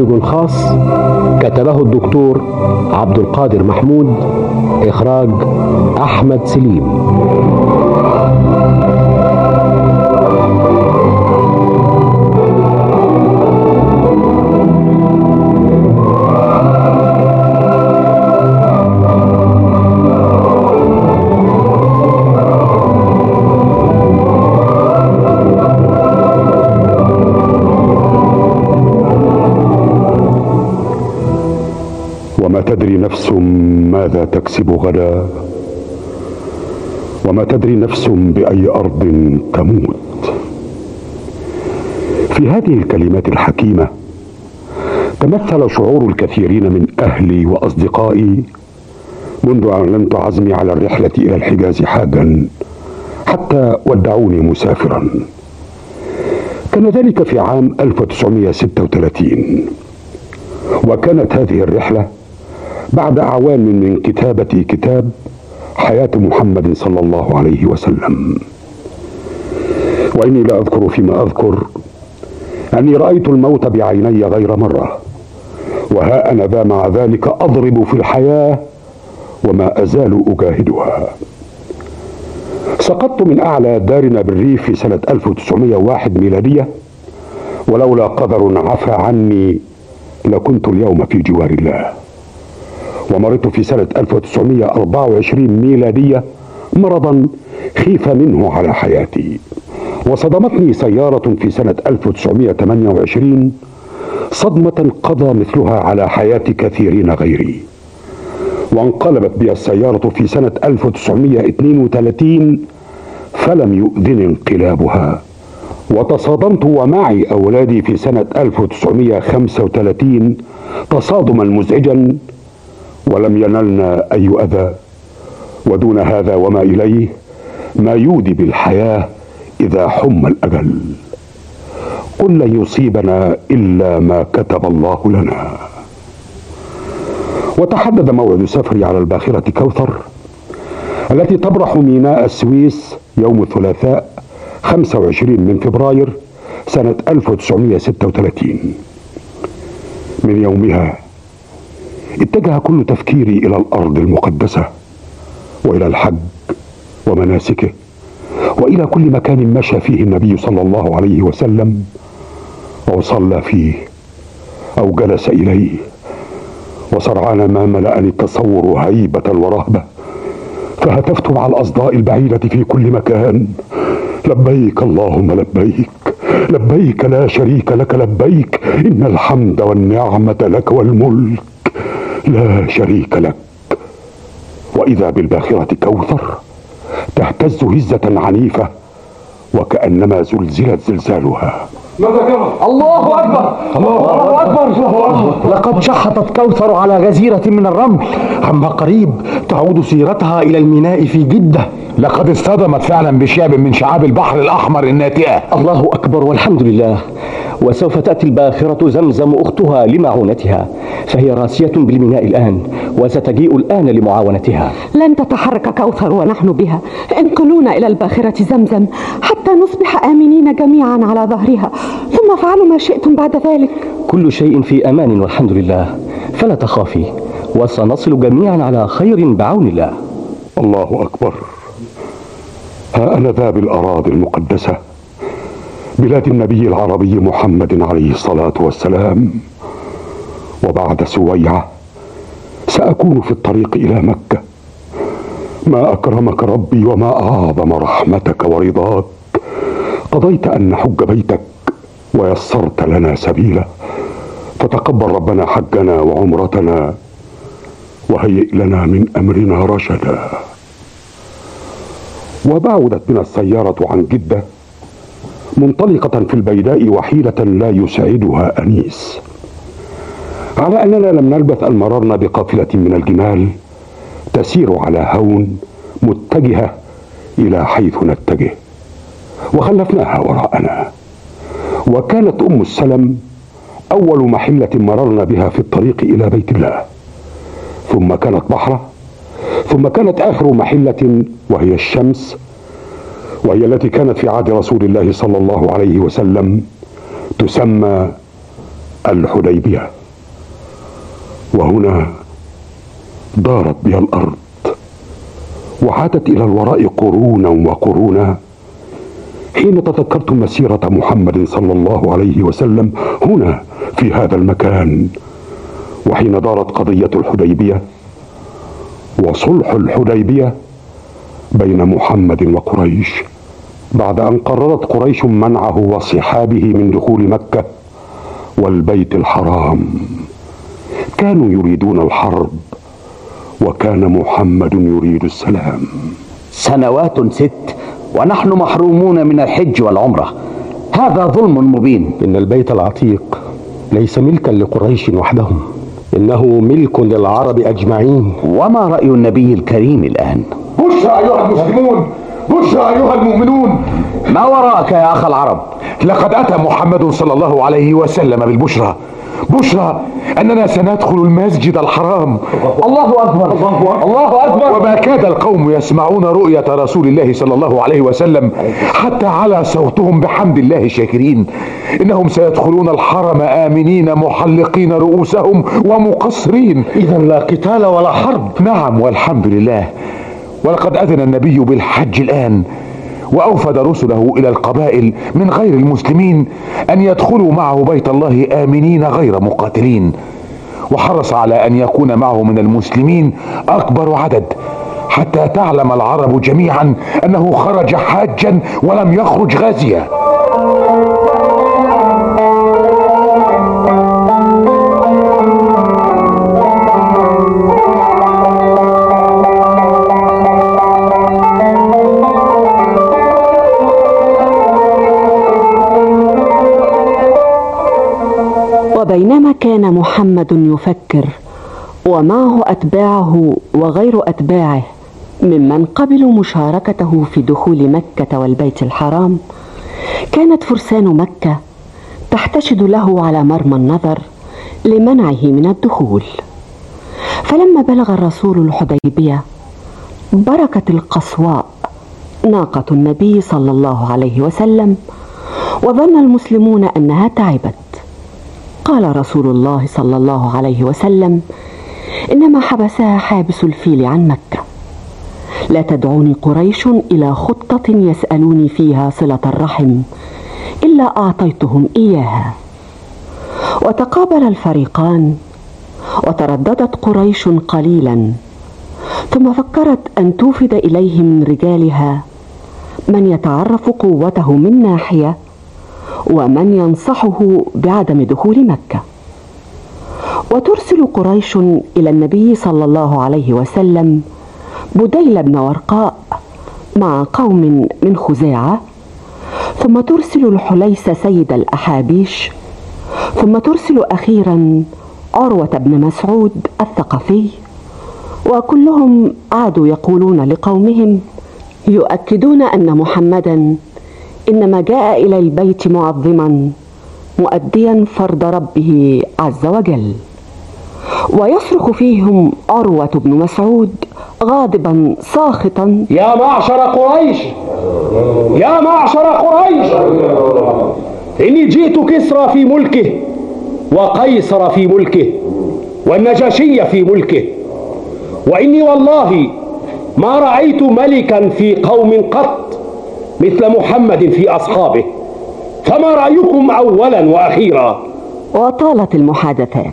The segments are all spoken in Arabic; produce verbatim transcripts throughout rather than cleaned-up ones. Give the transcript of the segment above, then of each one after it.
برنامج خاص كتبه الدكتور عبد القادر محمود، إخراج أحمد سليم. وما تدري نفس ماذا تكسب غدا، وما تدري نفس بأي أرض تموت. في هذه الكلمات الحكيمة تمثل شعور الكثيرين من أهلي وأصدقائي منذ أعلنت عزمي على الرحلة إلى الحجاز حاجا حتى ودعوني مسافرا. كان ذلك في عام ألف وتسعمائة وستة وثلاثين، وكانت هذه الرحلة بعد أعوام من كتابة كتاب حياة محمد صلى الله عليه وسلم. وإني لا أذكر فيما أذكر أني رأيت الموت بعيني غير مرة، وها أنا ذا مع ذلك أضرب في الحياة وما أزال أجاهدها. سقطت من أعلى دارنا بالريف في سنة ألف وتسعمائة وواحد ميلادية، ولولا قدر عفى عني لكنت اليوم في جوار الله. ومرضت في سنة ألف وتسعمائة وأربعة وعشرين ميلادية مرضا خيف منه على حياتي، وصدمتني سيارة في سنة ألف وتسعمائة وثمانية وعشرين صدمة قضى مثلها على حياة كثيرين غيري. وانقلبت بي السيارة في سنة ألف وتسعمائة واثنين وثلاثين فلم يؤذن انقلابها، وتصادمت ومعي أولادي في سنة ألف وتسعمائة وخمسة وثلاثين تصادما مزعجا ولم ينلنا أي أذى. ودون هذا وما إليه ما يودي بالحياة إذا حم الأجل. قل لن يصيبنا إلا ما كتب الله لنا. وتحدد موعد سفري على الباخرة كوثر التي تبرح ميناء السويس يوم الثلاثاء خمسة وعشرين من فبراير سنة ألف وتسعمائة وستة وثلاثين. من يومها اتجه كل تفكيري إلى الأرض المقدسة وإلى الحج ومناسكه وإلى كل مكان مشى فيه النبي صلى الله عليه وسلم وصلى فيه أو جلس إليه. وسرعان ما ملأني التصور هيبة ورهبة، فهتفت مع الأصداء البعيدة في كل مكان: لبيك اللهم لبيك، لبيك لا شريك لك لبيك، إن الحمد والنعمة لك والملك لا شريك لك. وإذا بالباخرة كوثر تهتز هزة عنيفة وكأنما زلزلت زلزالها. الله أكبر الله أكبر الله أكبر. لقد شحطت كوثر على جزيرة من الرمل، عما قريب تعود سيرتها إلى الميناء في جدة. لقد اصطدمت فعلا بشعب من شعاب البحر الأحمر الناتئة. الله أكبر والحمد لله. وسوف تأتي الباخرة زمزم أختها لمعونتها، فهي راسية بالميناء الآن وستجيء الآن لمعاونتها. لن تتحرك كوثر ونحن بها. انقلونا إلى الباخرة زمزم حتى نصبح آمنين جميعا على ظهرها، ثم افعلوا ما شئتم بعد ذلك. كل شيء في أمان والحمد لله، فلا تخافي، وسنصل جميعا على خير بعون الله. الله أكبر. ها أنا ذا بالأراضي المقدسة، بلاد النبي العربي محمد عليه الصلاة والسلام. وبعد سويعة سأكون في الطريق إلى مكة. ما أكرمك ربي وما أعظم رحمتك ورضاك. قضيت أن نحج بيتك ويسرت لنا سبيلا، فتقبل ربنا حجنا وعمرتنا وهيئ لنا من أمرنا رشدا. وبعدت بنا السيارة عن جدة منطلقة في البيداء وحيلة لا يسعدها أنيس، على أننا لم نلبث أن مررنا بقافلة من الجمال تسير على هون متجهة إلى حيث نتجه، وخلفناها وراءنا. وكانت أم السلم أول محلة مررنا بها في الطريق إلى بيت الله، ثم كانت بحرة، ثم كانت آخر محلة وهي الشمس، وهي التي كانت في عهد رسول الله صلى الله عليه وسلم تسمى الحديبية. وهنا دارت بها الأرض وعادت إلى الوراء قرونا وقرونا حين تذكرت مسيرة محمد صلى الله عليه وسلم هنا في هذا المكان، وحين دارت قضية الحديبية وصلح الحديبية بين محمد وقريش، بعد أن قررت قريش منعه وصحابه من دخول مكة والبيت الحرام. كانوا يريدون الحرب وكان محمد يريد السلام. سنوات ست ونحن محرومون من الحج والعمرة، هذا ظلم مبين. إن البيت العتيق ليس ملكا لقريش وحدهم، إنه ملك للعرب أجمعين. وما رأي النبي الكريم الآن؟ بشرى أيها المسلمون، بشرى أيها المؤمنون. ما وراءك يا أخ العرب؟ لقد أتى محمد صلى الله عليه وسلم بالبشرى، بشرى أننا سندخل المسجد الحرام. الله أكبر، الله أكبر. وما كاد القوم يسمعون رؤية رسول الله صلى الله عليه وسلم حتى على صوتهم بحمد الله شاكرين. إنهم سيدخلون الحرم آمنين محلقين رؤوسهم ومقصرين. إذا لا قتال ولا حرب. نعم والحمد لله. ولقد أذن النبي بالحج الآن، وأوفد رسله إلى القبائل من غير المسلمين أن يدخلوا معه بيت الله آمنين غير مقاتلين، وحرص على أن يكون معه من المسلمين أكبر عدد حتى تعلم العرب جميعا أنه خرج حاجا ولم يخرج غازيا. وبينما كان محمد يفكر ومعه أتباعه وغير أتباعه ممن قبلوا مشاركته في دخول مكة والبيت الحرام، كانت فرسان مكة تحتشد له على مرمى النظر لمنعه من الدخول. فلما بلغ الرسول الحديبية بركت القصواء ناقة النبي صلى الله عليه وسلم، وظن المسلمون أنها تعبت. قال رسول الله صلى الله عليه وسلم: إنما حبسها حابس الفيل عن مكة. لا تدعوني قريش إلى خطة يسألوني فيها صلة الرحم إلا أعطيتهم إياها. وتقابل الفريقان، وترددت قريش قليلا، ثم فكرت أن توفد إليه من رجالها من يتعرف قوته من ناحية ومن ينصحه بعدم دخول مكة. وترسل قريش إلى النبي صلى الله عليه وسلم بديل بن ورقاء مع قوم من خزاعة، ثم ترسل الحليس سيد الأحابيش، ثم ترسل أخيرا عروة بن مسعود الثقفي. وكلهم عادوا يقولون لقومهم يؤكدون أن محمدا إنما جاء إلى البيت معظما مؤديا فرض ربه عز وجل. ويصرخ فيهم عروة بن مسعود غاضبا ساخطا: يا معشر قريش، يا معشر قريش، إني جئت كسرى في ملكه وقيصر في ملكه والنجاشي في ملكه، وإني والله ما رأيت ملكا في قوم قط مثل محمد في أصحابه، فما رأيكم أولا وأخيرا؟ وطالت المحادثات،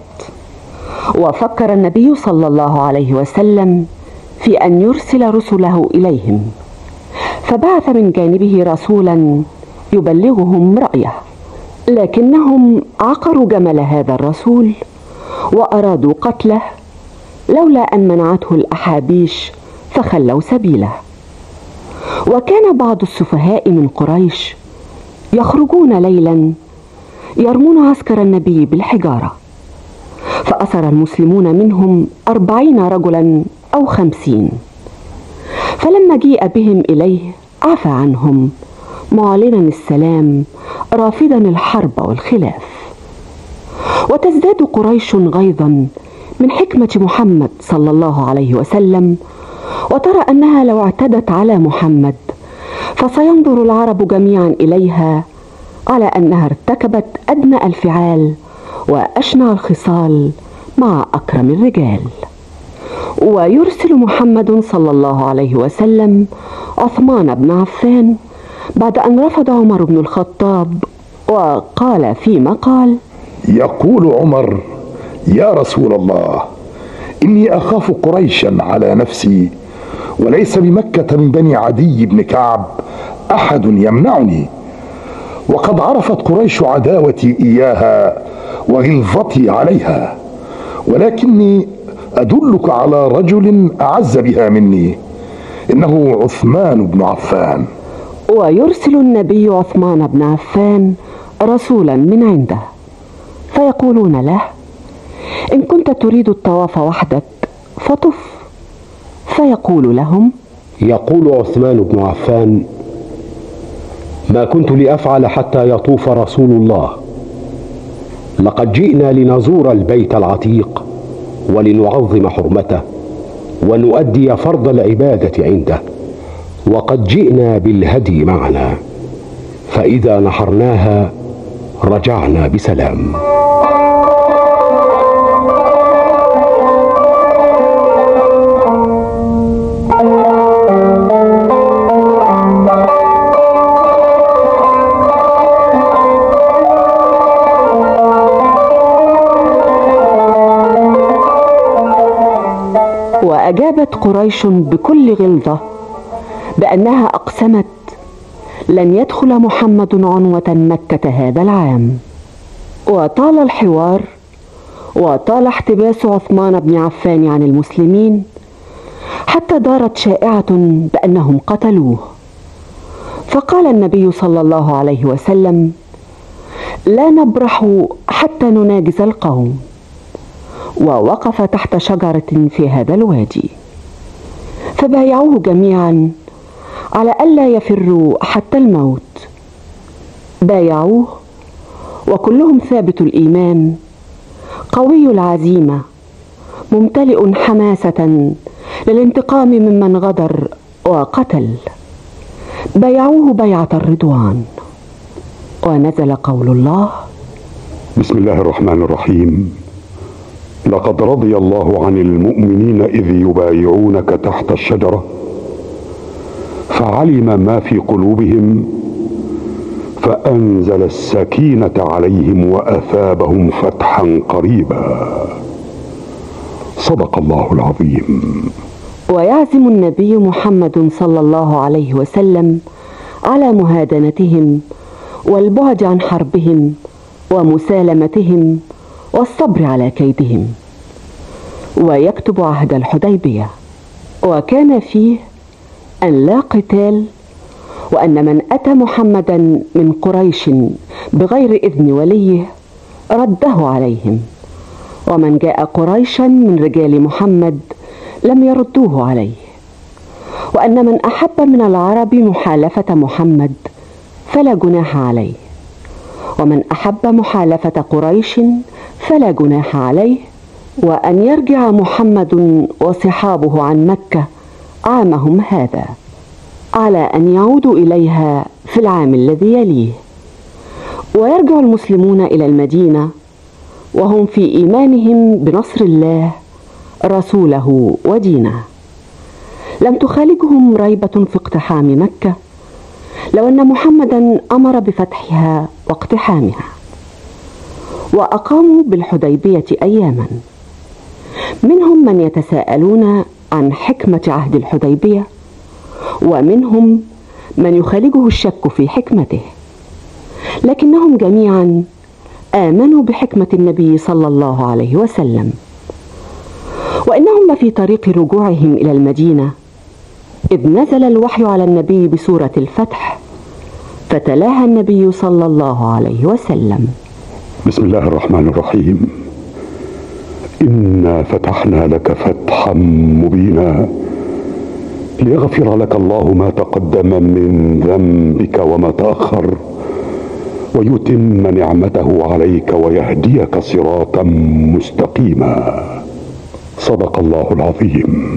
وفكر النبي صلى الله عليه وسلم في أن يرسل رسله إليهم، فبعث من جانبه رسولا يبلغهم رأيه، لكنهم عقروا جمل هذا الرسول وأرادوا قتله، لولا أن منعته الأحابيش فخلوا سبيله. وكان بعض السفهاء من قريش يخرجون ليلا يرمون عسكر النبي بالحجارة، فأسر المسلمون منهم أربعين رجلا أو خمسين. فلما جيء بهم إليه عفى عنهم معلنا السلام رافضا الحرب والخلاف. وتزداد قريش غيظا من حكمة محمد صلى الله عليه وسلم، وترى أنها لو اعتدت على محمد فسينظر العرب جميعا إليها على أنها ارتكبت أدنى الفعال وأشنع الخصال مع أكرم الرجال. ويرسل محمد صلى الله عليه وسلم عثمان بن عفان بعد أن رفض عمر بن الخطاب، وقال فيما قال: يقول عمر: يا رسول الله، إني أخاف قريشا على نفسي، وليس بمكة من بني عدي بن كعب أحد يمنعني، وقد عرفت قريش عداوتي إياها وغلظتي عليها، ولكني أدلك على رجل أعز بها مني، إنه عثمان بن عفان. ويرسل النبي عثمان بن عفان رسولا من عنده، فيقولون له: إن كنت تريد الطواف وحدك فطف. فيقول لهم: يقول عثمان بن عفان: ما كنت لأفعل حتى يطوف رسول الله، لقد جئنا لنزور البيت العتيق ولنعظم حرمته ونؤدي فرض العبادة عنده، وقد جئنا بالهدي معنا، فإذا نحرناها رجعنا بسلام. وأجابت قريش بكل غلظة بأنها أقسمت لن يدخل محمد عنوة مكة هذا العام. وطال الحوار وطال احتباس عثمان بن عفان عن المسلمين، حتى دارت شائعة بأنهم قتلوه. فقال النبي صلى الله عليه وسلم: لا نبرح حتى نناجز القوم. ووقف تحت شجرة في هذا الوادي، فبايعوه جميعا على ألا يفروا حتى الموت. بايعوه وكلهم ثابت الإيمان، قوي العزيمة، ممتلئ حماسة للانتقام ممن غدر وقتل. بايعوه بيعة الرضوان. ونزل قول الله: بسم الله الرحمن الرحيم. لقد رضي الله عن المؤمنين إذ يبايعونك تحت الشجرة فعلم ما في قلوبهم فأنزل السكينة عليهم وأثابهم فتحا قريبا. صدق الله العظيم. ويعزم النبي محمد صلى الله عليه وسلم على مهادنتهم والبعد عن حربهم ومسالمتهم والصبر على كيدهم، ويكتب عهد الحديبية، وكان فيه أن لا قتال، وأن من أتى محمدا من قريش بغير إذن وليه رده عليهم، ومن جاء قريشا من رجال محمد لم يردوه عليه، وأن من أحب من العرب محالفة محمد فلا جناح عليه، ومن أحب محالفة قريش فلا جناح عليه، وأن يرجع محمد وصحابه عن مكة عامهم هذا على أن يعودوا إليها في العام الذي يليه، ويرجع المسلمون إلى المدينة وهم في إيمانهم بنصر الله رسوله ودينه. لم تخالجهم ريبة في اقتحام مكة، لو أن محمدا أمر بفتحها واقتحامها. وأقاموا بالحديبية أياما، منهم من يتساءلون عن حكمة عهد الحديبية، ومنهم من يخالجه الشك في حكمته، لكنهم جميعا آمنوا بحكمة النبي صلى الله عليه وسلم. وإنهم لفي طريق رجوعهم إلى المدينة إذ نزل الوحي على النبي بسورة الفتح، فتلاها النبي صلى الله عليه وسلم: بسم الله الرحمن الرحيم. إنا فتحنا لك فتحا مبينا ليغفر لك الله ما تقدم من ذنبك وما تأخر ويتم نعمته عليك ويهديك صراطا مستقيما. صدق الله العظيم.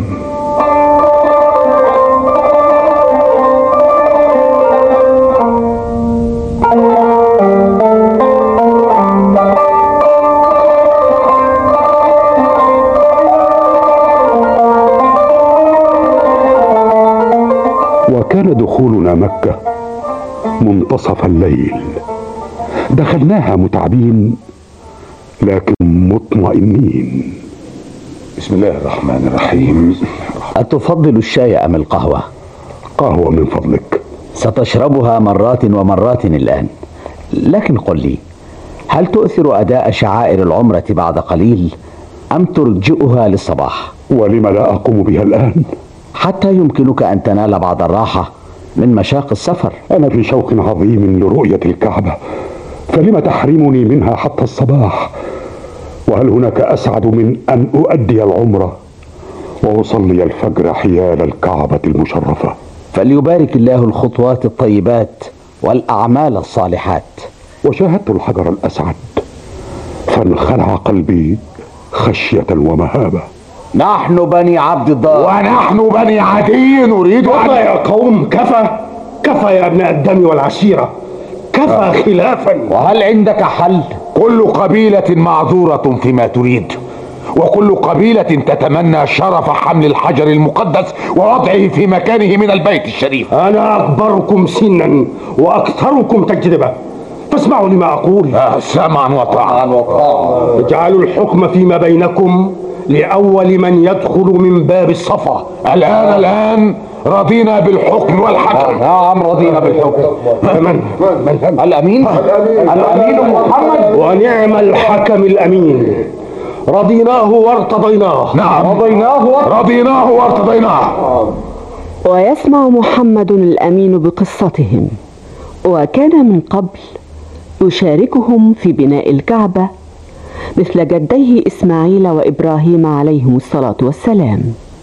كان دخولنا مكة منتصف الليل. دخلناها متعبين لكن مطمئنين. بسم الله الرحمن الرحيم. أتفضل الشاي أم القهوة؟ قهوة من فضلك. ستشربها مرات ومرات الآن، لكن قل لي، هل تؤثر أداء شعائر العمرة بعد قليل أم ترجئها للصباح؟ ولم لا أقوم بها الآن؟ حتى يمكنك أن تنال بعض الراحة من مشاق السفر. أنا في شوق عظيم لرؤية الكعبة، فلم تحرمني منها حتى الصباح؟ وهل هناك أسعد من أن أؤدي العمرة وأصلي الفجر حيال الكعبة المشرفة؟ فليبارك الله الخطوات الطيبات والأعمال الصالحات. وشاهدت الحجر الأسعد فانخلع قلبي خشية ومهابة. نحن بني عبد الدار ونحن بني عدي نريد أن... يا قوم، كفى كفى يا ابناء الدم والعشيرة، كفى آه. خلافا. وهل عندك حل؟ كل قبيلة معذورة فيما تريد، وكل قبيلة تتمنى شرف حمل الحجر المقدس ووضعه في مكانه من البيت الشريف. أنا أكبركم سنا وأكثركم تجربة، فاسمعوا لما أقول. آه سمعا وطاعا. اجعلوا الحكم فيما بينكم لأول من يدخل من باب الصفا. الآن الآن رضينا بالحكم والحكم. نعم رضينا بالحكم. من من الأمين الأمين محمد. ونعم الحكم الأمين، رضيناه وارتضيناه. نعم رضيناه رضيناه وارتضيناه. ويسمع محمد الأمين بقصتهم، وكان من قبل يشاركهم في بناء الكعبة مثل جديه إسماعيل وإبراهيم عليهم الصلاة والسلام.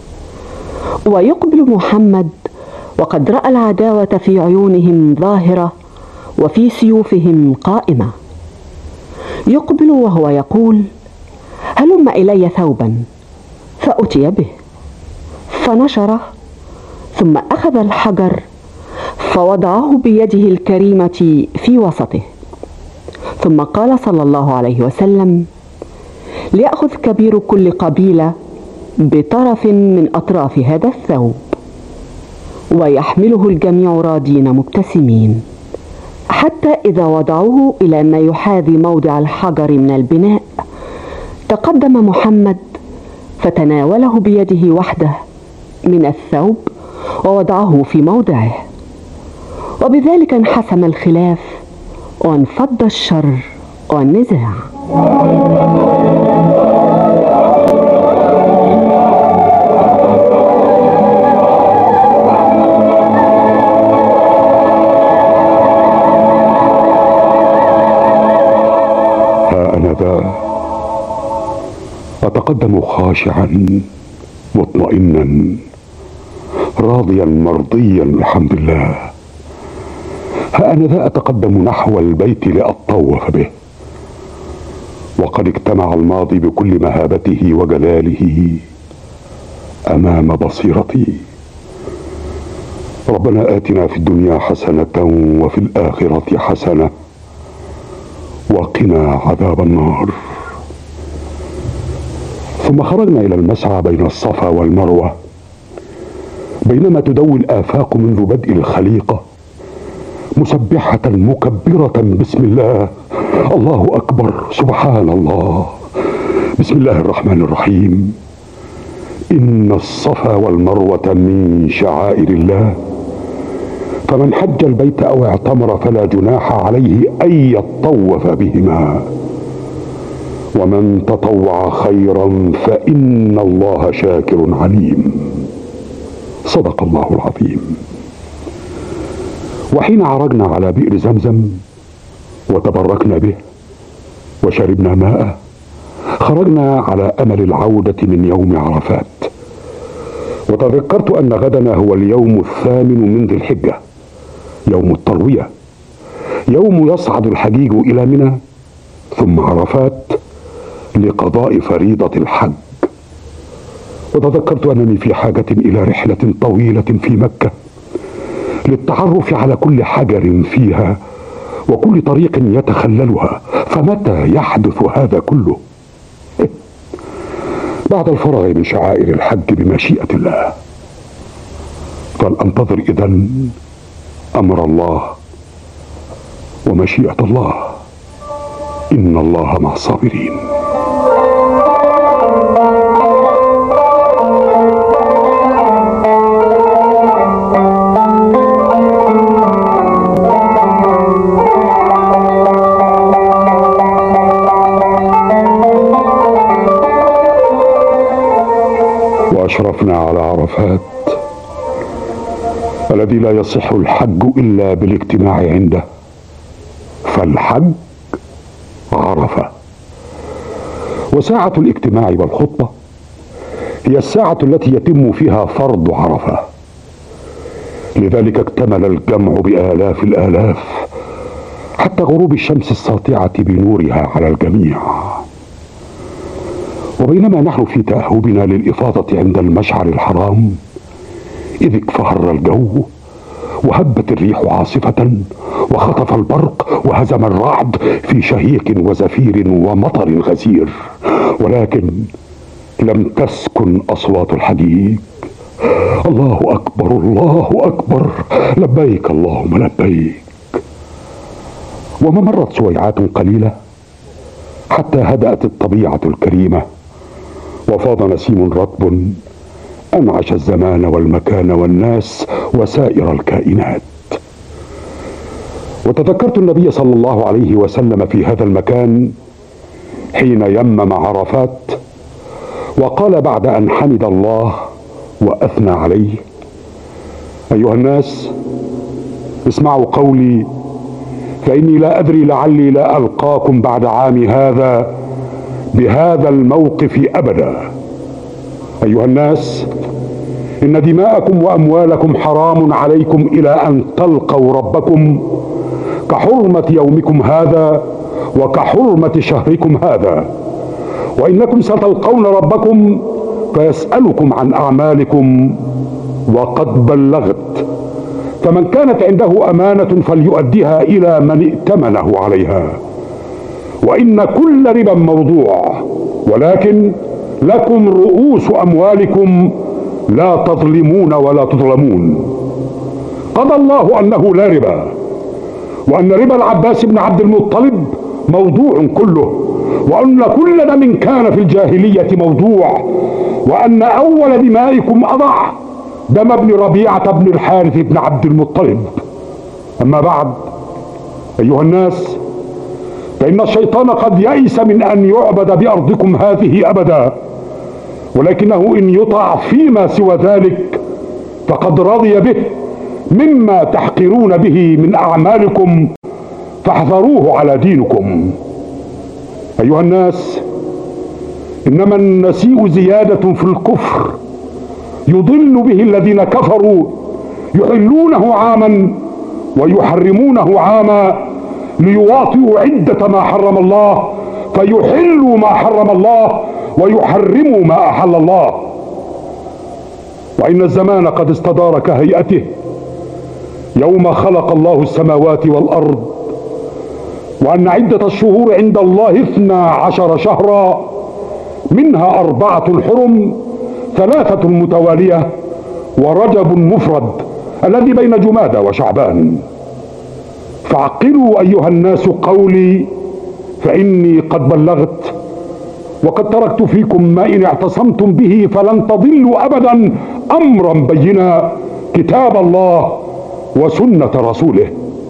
ويقبل محمد وقد رأى العداوة في عيونهم ظاهرة وفي سيوفهم قائمة. يقبل وهو يقول: هلم إلي ثوبا، فأتي به فنشره، ثم أخذ الحجر فوضعه بيده الكريمة في وسطه، ثم قال صلى الله عليه وسلم: ليأخذ كبير كل قبيلة بطرف من أطراف هذا الثوب، ويحمله الجميع راضين مبتسمين، حتى إذا وضعوه إلى ما يحاذي موضع الحجر من البناء تقدم محمد فتناوله بيده وحده من الثوب ووضعه في موضعه، وبذلك انحسم الخلاف وانفض الشر والنزاع. ها أنا ذا أتقدم خاشعا مطمئنا راضيا مرضيا بحمد الله. ها أنا ذا أتقدم نحو البيت لأطوف به، وقد اجتمع الماضي بكل مهابته وجلاله أمام بصيرتي. ربنا آتنا في الدنيا حسنة وفي الآخرة حسنة وقنا عذاب النار. ثم خرجنا إلى المسعى بين الصفا والمروة، بينما تدوي الآفاق منذ بدء الخليقة مسبحة مكبرة بسم الله، الله أكبر، سبحان الله، بسم الله الرحمن الرحيم. إن الصفا والمروة من شعائر الله، فمن حج البيت أو اعتمر فلا جناح عليه أن يطوف بهما، ومن تطوع خيرا فإن الله شاكر عليم. صدق الله العظيم. وحين عرجنا على بئر زمزم وتبركنا به وشربنا ماءه، خرجنا على أمل العودة من يوم عرفات. وتذكرت أن غدنا هو اليوم الثامن من ذي الحجة، يوم التروية، يوم يصعد الحجيج إلى منى ثم عرفات لقضاء فريضة الحج. وتذكرت أنني في حاجة إلى رحلة طويلة في مكة للتعرف على كل حجر فيها وكل طريق يتخللها، فمتى يحدث هذا كله؟ بعد الفراغ من شعائر الحج بمشيئة الله. فلأنتظر إذن أمر الله ومشيئة الله، إن الله مع الصابرين. وأشرفنا على عرفات الذي لا يصح الحج إلا بالاجتماع عنده، فالحج عرفة. وساعة الاجتماع والخطبة هي الساعة التي يتم فيها فرض عرفة، لذلك اكتمل الجمع بآلاف الآلاف حتى غروب الشمس الساطعة بنورها على الجميع. وبينما نحن في تأهبنا للإفاضة عند المشعر الحرام، إذ اكفهر الجو وهبت الريح عاصفة وخطف البرق وهزم الرعد في شهيق وزفير ومطر غزير، ولكن لم تسكن أصوات الحديد. الله أكبر الله أكبر، لبيك اللهم لبيك. وما مرت سويعات قليلة حتى هدأت الطبيعة الكريمة وفاض نسيم رطب أنعش الزمان والمكان والناس وسائر الكائنات. وتذكرت النبي صلى الله عليه وسلم في هذا المكان حين يمم عرفات وقال بعد أن حمد الله وأثنى عليه: أيها الناس، اسمعوا قولي، فإني لا أدري لعلي لا ألقاكم بعد عام هذا بهذا الموقف أبدا. أيها الناس، إن دماءكم وأموالكم حرام عليكم إلى أن تلقوا ربكم كحرمة يومكم هذا وكحرمة شهركم هذا، وإنكم ستلقون ربكم فيسألكم عن أعمالكم وقد بلغت، فمن كانت عنده أمانة فليؤديها إلى من ائتمنه عليها. وإن كل ربا موضوع، ولكن لكم رؤوس أموالكم لا تظلمون ولا تظلمون. قضى الله أنه لا ربا، وأن ربا العباس بن عبد المطلب موضوع كله، وأن كل دم كان في الجاهلية موضوع، وأن أول دمائكم أضع دم ابن ربيعة بن الحارث بن عبد المطلب. أما بعد، أيها الناس، فإن الشيطان قد يئس من أن يعبد بأرضكم هذه أبدا، ولكنه إن يطع فيما سوى ذلك فقد رضي به مما تحقرون به من أعمالكم، فاحذروه على دينكم. أيها الناس، إنما النسيء زيادة في الكفر يضل به الذين كفروا، يحلونه عاما ويحرمونه عاما ليواطئوا عدة ما حرم الله، فيحلوا ما حرم الله ويحرموا ما أحل الله. وإن الزمان قد استدار كهيئته يوم خلق الله السماوات والأرض، وأن عدة الشهور عند الله اثنا عشر شهرا، منها أربعة حرم، ثلاثة متوالية، ورجب مفرد الذي بين جمادى وشعبان. فاعقلوا أيها الناس قولي، فإني قد بلغت، وقد تركت فيكم ما إن اعتصمتم به فلن تضلوا أبدا أمرا بينا، كتاب الله وسنة رسوله.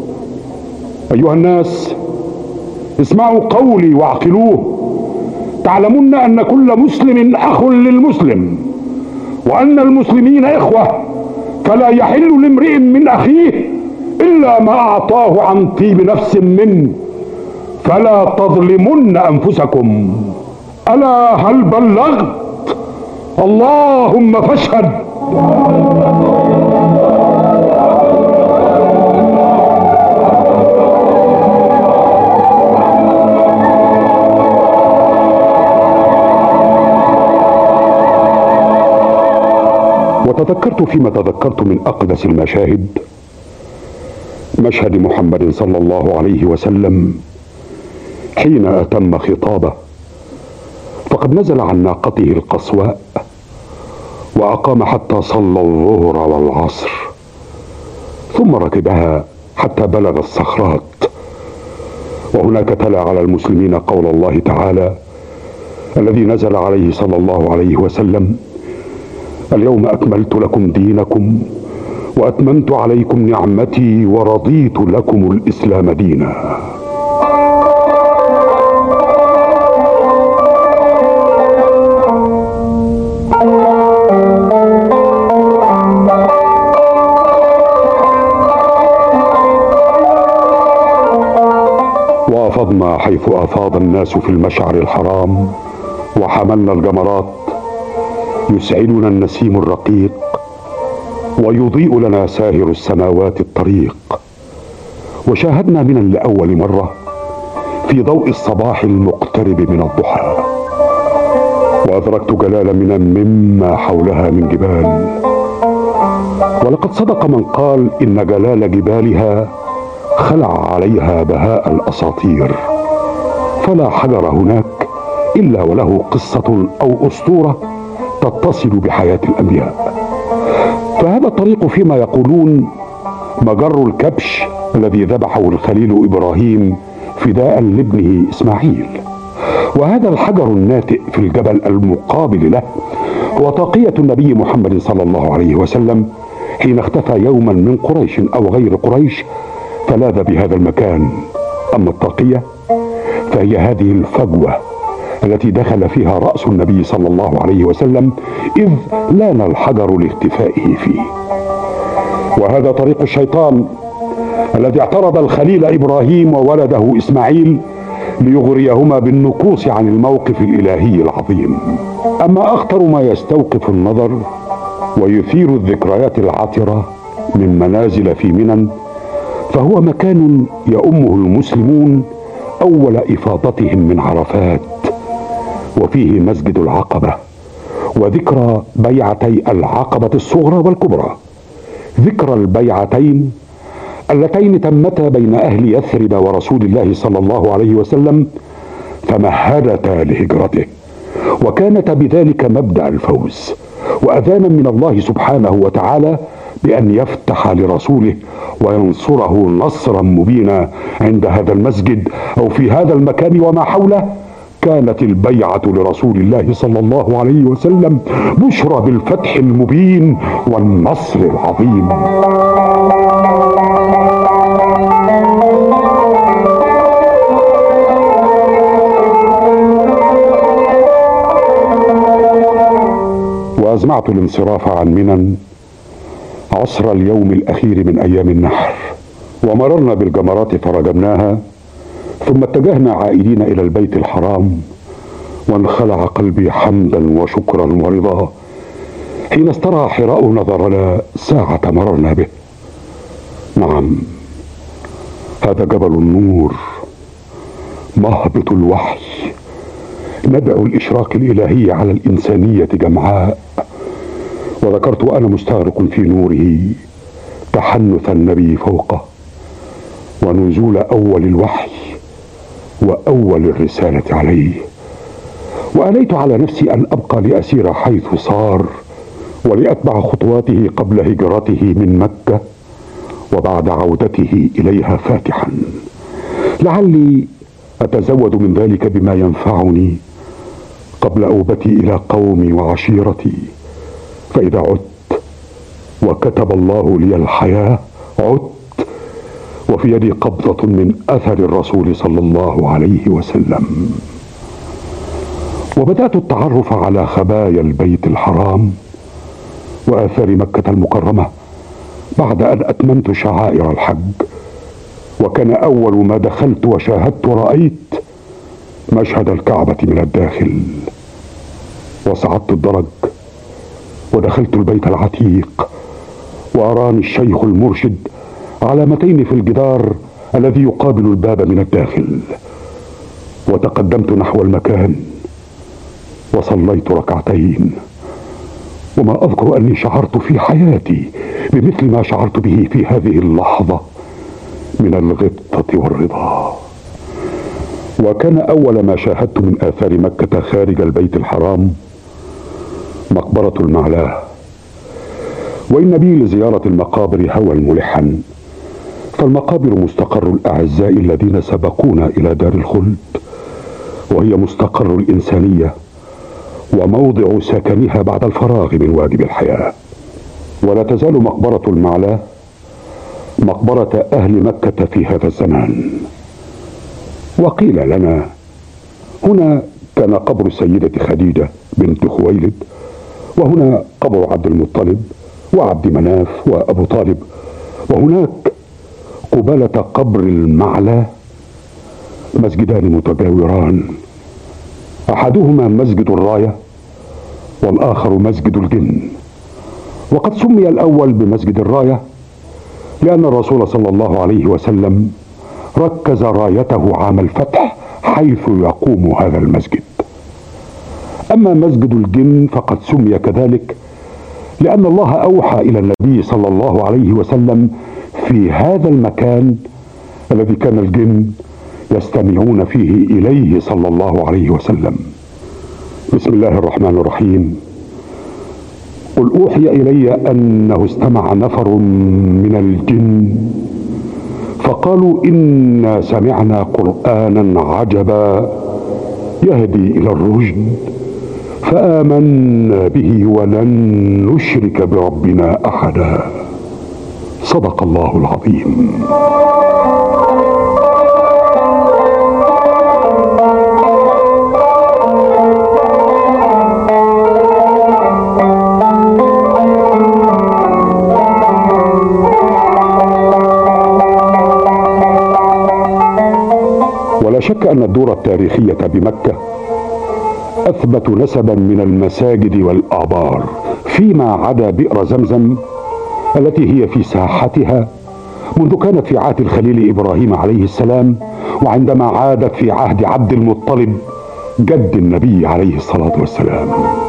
أيها الناس، اسمعوا قولي واعقلوه. تعلمون أن كل مسلم أخ للمسلم، وأن المسلمين إخوة، فلا يحل لامرئ من أخيه إلا ما أعطاه عن طيب نفس منه، فلا تظلمن أنفسكم. ألا هل بلغت؟ اللهم فاشهد. وتذكرت فيما تذكرت من أقدس المشاهد مشهد محمد صلى الله عليه وسلم حين أتم خطابه، فقد نزل عن ناقته القصواء وأقام حتى صلى الظهر والعصر، ثم ركبها حتى بلغ الصخرات، وهناك تلا على المسلمين قول الله تعالى الذي نزل عليه صلى الله عليه وسلم: اليوم أكملت لكم دينكم وأتممت عليكم نعمتي ورضيت لكم الإسلام دينا. وافضنا حيث افاض الناس في المشعر الحرام، وحملنا الجمرات، يسعدنا النسيم الرقيق، ويضيء لنا ساهر السماوات الطريق. وشاهدنا منا لأول مرة في ضوء الصباح المقترب من الضحى، وأدركت جلال منا مما حولها من جبال. ولقد صدق من قال إن جلال جبالها خلع عليها بهاء الأساطير، فلا حجر هناك إلا وله قصة أو أسطورة تتصل بحياة الأنبياء. فهذا الطريق فيما يقولون مجر الكبش الذي ذبحه الخليل إبراهيم فداء لابنه إسماعيل. وهذا الحجر الناتئ في الجبل المقابل له هو طاقية النبي محمد صلى الله عليه وسلم حين اختفى يوما من قريش أو غير قريش، فلاذ بهذا المكان. أما الطاقية فهي هذه الفجوة التي دخل فيها رأس النبي صلى الله عليه وسلم إذ لان الحجر لاختفائه فيه. وهذا طريق الشيطان الذي اعترض الخليل إبراهيم وولده إسماعيل ليغريهما بالنكوص عن الموقف الإلهي العظيم. أما أخطر ما يستوقف النظر ويثير الذكريات العطرة من منازل في منى، فهو مكان يؤمه المسلمون أول إفاضتهم من عرفات، وفيه مسجد العقبة وذكرى بيعتي العقبة الصغرى والكبرى، ذكرى البيعتين اللتين تمتا بين أهل يثرب ورسول الله صلى الله عليه وسلم، فمهدتا لهجرته، وكانتا بذلك مبدأ الفوز وأذانا من الله سبحانه وتعالى بأن يفتح لرسوله وينصره نصرا مبينا عند هذا المسجد أو في هذا المكان وما حوله. كانت البيعة لرسول الله صلى الله عليه وسلم بشرى بالفتح المبين والنصر العظيم. وأزمعت الانصراف عن منى عصر اليوم الأخير من أيام النحر، ومررنا بالجمرات فرجمناها، ثم اتجهنا عائدين إلى البيت الحرام، وانخلع قلبي حمدا وشكرا ورضا حين استرعى حراء نظرنا ساعة مررنا به. نعم، هذا جبل النور، مهبط الوحي، نبع الإشراق الإلهي على الإنسانية جمعاء. وذكرت وأنا مستغرق في نوره تحنث النبي فوقه، ونزول أول الوحي وأول الرسالة عليه. وأليت على نفسي أن أبقى لأسير حيث صار، ولأتبع خطواته قبل هجرته من مكة وبعد عودته إليها فاتحا، لعلي أتزود من ذلك بما ينفعني قبل أوبتي إلى قومي وعشيرتي. فإذا عدت وكتب الله لي الحياة عدت وفي يدي قبضة من أثر الرسول صلى الله عليه وسلم. وبدأت التعرف على خبايا البيت الحرام وآثار مكة المكرمة بعد أن أتممت شعائر الحج. وكان أول ما دخلت وشاهدت ورأيت مشهد الكعبة من الداخل، وصعدت الدرج ودخلت البيت العتيق، وأراني الشيخ المرشد علامتين في الجدار الذي يقابل الباب من الداخل. وتقدمت نحو المكان وصليت ركعتين، وما أذكر أني شعرت في حياتي بمثل ما شعرت به في هذه اللحظة من الغبطة والرضا. وكان أول ما شاهدت من آثار مكة خارج البيت الحرام مقبرة المعلاه، وإن بي لزيارة المقابر هوى ملحا، فالمقابر مستقر الأعزاء الذين سبقونا إلى دار الخلد، وهي مستقر الإنسانية وموضع سكنها بعد الفراغ من واجب الحياة. ولا تزال مقبرة المعلى مقبرة أهل مكة في هذا الزمان. وقيل لنا هنا كان قبر السيدة خديجة بنت خويلد، وهنا قبر عبد المطلب وعبد مناف وأبو طالب، وهناك قبالة قبر المعلى مسجدان متجاوران، أحدهما مسجد الراية والآخر مسجد الجن. وقد سمي الأول بمسجد الراية لأن الرسول صلى الله عليه وسلم ركز رايته عام الفتح حيث يقوم هذا المسجد. أما مسجد الجن فقد سمي كذلك لأن الله أوحى إلى النبي صلى الله عليه وسلم في هذا المكان الذي كان الجن يستمعون فيه إليه صلى الله عليه وسلم. بسم الله الرحمن الرحيم. قل أوحي إلي أنه استمع نفر من الجن فقالوا إنا سمعنا قرآنا عجبا يهدي إلى الرشد فآمنا به ولن نشرك بربنا أحدا. صدق الله العظيم. ولا شك أن الدور التاريخية بمكة أثبت نسبا من المساجد والآبار، فيما عدا بئر زمزم التي هي في ساحتها منذ كانت في عهد الخليل إبراهيم عليه السلام، وعندما عادت في عهد عبد المطلب جد النبي عليه الصلاة والسلام.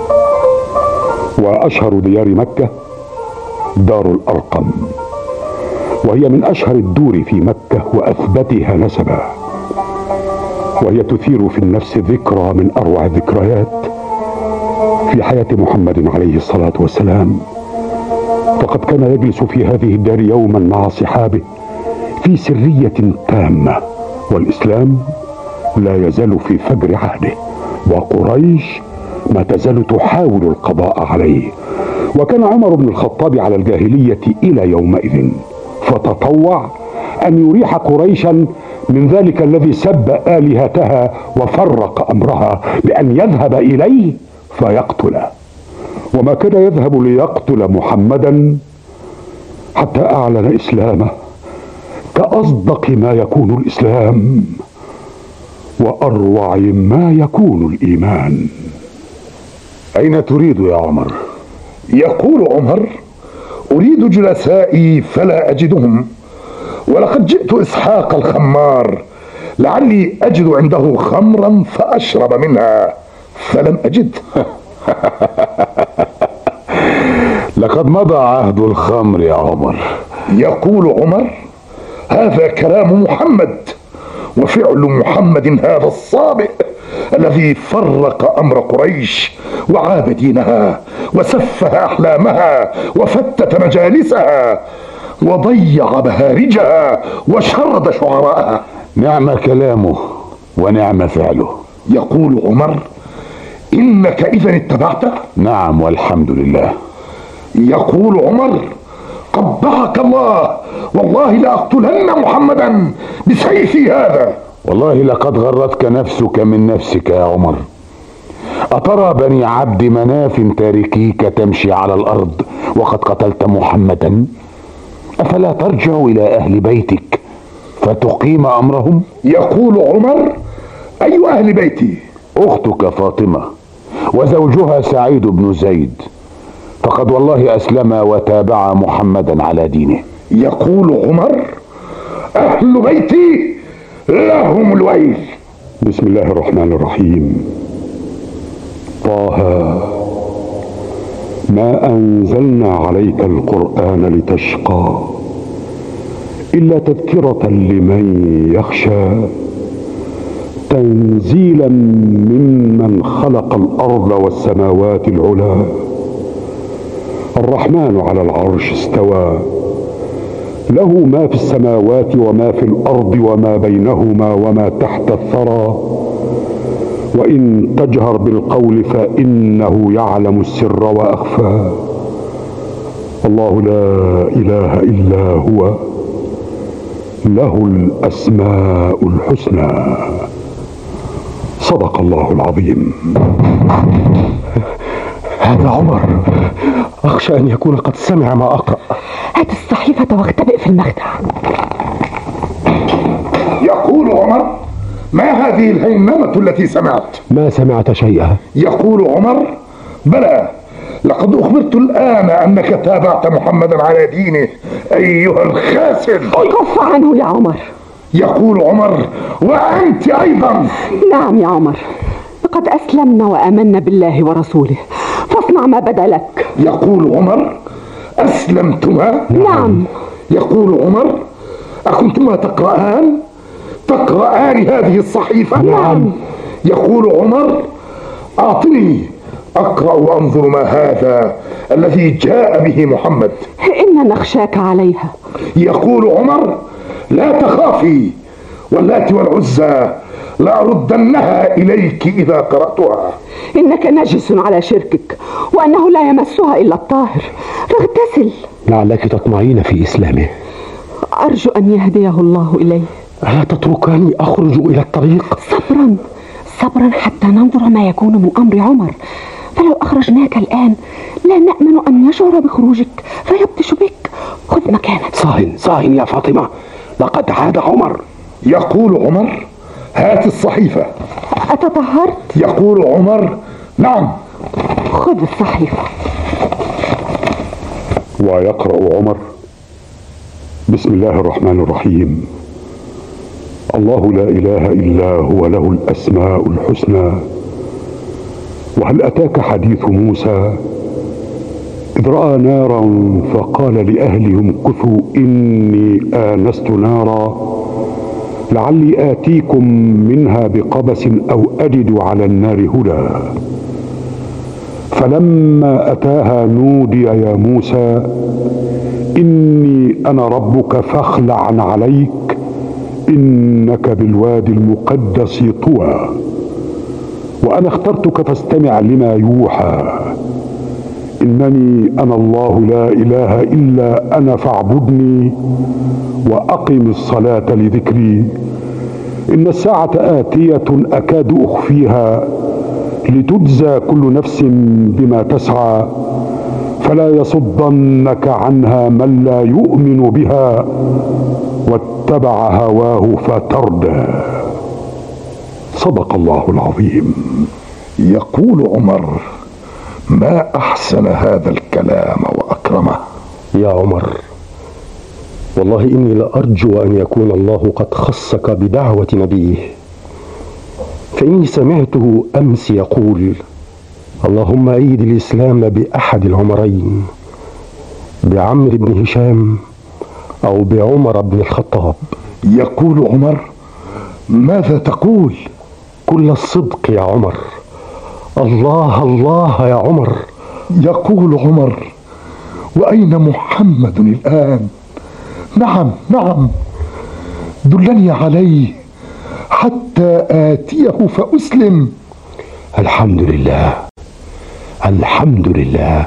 وأشهر ديار مكة دار الأرقم، وهي من أشهر الدور في مكة وأثبتها نسبا، وهي تثير في النفس ذكرى من أروع الذكريات في حياة محمد عليه الصلاة والسلام. فقد كان يجلس في هذه الدار يوما مع صحابه في سرية تامة، والإسلام لا يزال في فجر عهده، وقريش ما تزال تحاول القضاء عليه. وكان عمر بن الخطاب على الجاهلية إلى يومئذ، فتطوع أن يريح قريشا من ذلك الذي سب آلهتها وفرق أمرها بأن يذهب إليه فيقتله. وما كان يذهب ليقتل محمدا حتى أعلن إسلامه كأصدق ما يكون الإسلام وأروع ما يكون الإيمان. أين تريد يا عمر؟ يقول عمر: أريد جلسائي فلا أجدهم، ولقد جئت إسحاق الخمار لعلي أجد عنده خمرا فأشرب منها فلم أجد. لقد مضى عهد الخمر يا عمر. يقول عمر: هذا كلام محمد وفعل محمد هذا الصابئ الذي فرق أمر قريش وعاب دينها وسفه أحلامها وفتت مجالسها وضيع بهارجها وشرد شعراءها. نعم كلامه ونعم فعله. يقول عمر: إنك إذا اتبعته؟ نعم والحمد لله. يقول عمر: قبحك الله، والله لأقتلن محمدا بسيفي هذا. والله لقد غرتك نفسك من نفسك يا عمر. أترى بني عبد مناف تاركيك تمشي على الأرض وقد قتلت محمدا؟ أفلا ترجع إلى أهل بيتك فتقيم أمرهم؟ يقول عمر: أي أهل بيتي؟ أختك فاطمة وزوجها سعيد بن زيد، فقد والله أسلما وتابعا محمدا على دينه. يقول عمر: أهل بيتي لهم الويل. بسم الله الرحمن الرحيم. طه ما أنزلنا عليك القرآن لتشقى إلا تذكرة لمن يخشى تنزيلا ممن خلق الأرض والسماوات العلى الرحمن على العرش استوى، له ما في السماوات وما في الأرض وما بينهما وما تحت الثرى، وإن تجهر بالقول فإنه يعلم السر وأخفى. الله لا إله إلا هو، له الأسماء الحسنى. صدق الله العظيم. هذا عمر، أخشى أن يكون قد سمع ما أقرأ. هات الصحيفة واختبئ في المخدع. يقول عمر: ما هذه الهيمنة التي سمعت؟ ما سمعت شيئا. يقول عمر: بلى، لقد أخبرت الآن أنك تابعت محمدا على دينه أيها الخاسر. كف عنه يا عمر. يقول عمر: وأنت أيضا. نعم يا عمر، لقد أسلمنا وآمنا بالله ورسوله، فاصنع ما بدا لك. يقول عمر: أسلمتما؟ نعم. يقول عمر: أكنتما تقرآن تقرآن هذه الصحيفة؟ نعم. يقول عمر: أعطني أقرأ وأنظر ما هذا الذي جاء به محمد. إنا نخشاك عليها. يقول عمر: لا تخافي، واللات والعزى لأردنها إليك إذا قرأتها. إنك نجس على شركك، وأنه لا يمسها إلا الطاهر، فاغتسل. لعلك تطمعين في إسلامه. أرجو أن يهديه الله إليه. ألا تتركاني أخرج إلى الطريق؟ صبرا صبرا حتى ننظر ما يكون من أمر عمر، فلو أخرجناك الآن لا نأمن أن يشعر بخروجك فيبطش بك. خذ مكانك. صاهن صاهن يا فاطمة، لقد عاد عمر. يقول عمر: هات الصحيفة. أتطهرت؟ يقول عمر: نعم. خذ الصحيفة. ويقرأ عمر: بسم الله الرحمن الرحيم، الله لا إله إلا هو، له الأسماء الحسنى. وهل أتاك حديث موسى إذ رأى نارا فقال لأهلهم كثوا إني آنست نارا لعلي آتيكم منها بقبس أو أجد على النار هدى. فلما أتاها نودي يا موسى إني أنا ربك فاخلع عليك إنك بالوادي المقدس طوى وأنا اخترتك فاستمع لما يوحى إنني أنا الله لا إله إلا أنا فاعبدني وأقم الصلاة لذكري إن الساعة آتية أكاد أخفيها لتجزى كل نفس بما تسعى فلا يصدنك عنها من لا يؤمن بها واتبع هواه فتردى. صدق الله العظيم. يقول عمر: ما أحسن هذا الكلام وأكرمه. يا عمر، والله إني لأرجو أن يكون الله قد خصك بدعوة نبيه، فإني سمعته أمس يقول: اللهم أيد الإسلام بأحد العمرين، بعمرو بن هشام أو بعمر بن الخطاب. يقول عمر: ماذا تقول؟ كل الصدق يا عمر. الله الله يا عمر. يقول عمر: وأين محمد الآن؟ نعم نعم، دلني عليه حتى آتيه فأسلم. الحمد لله الحمد لله.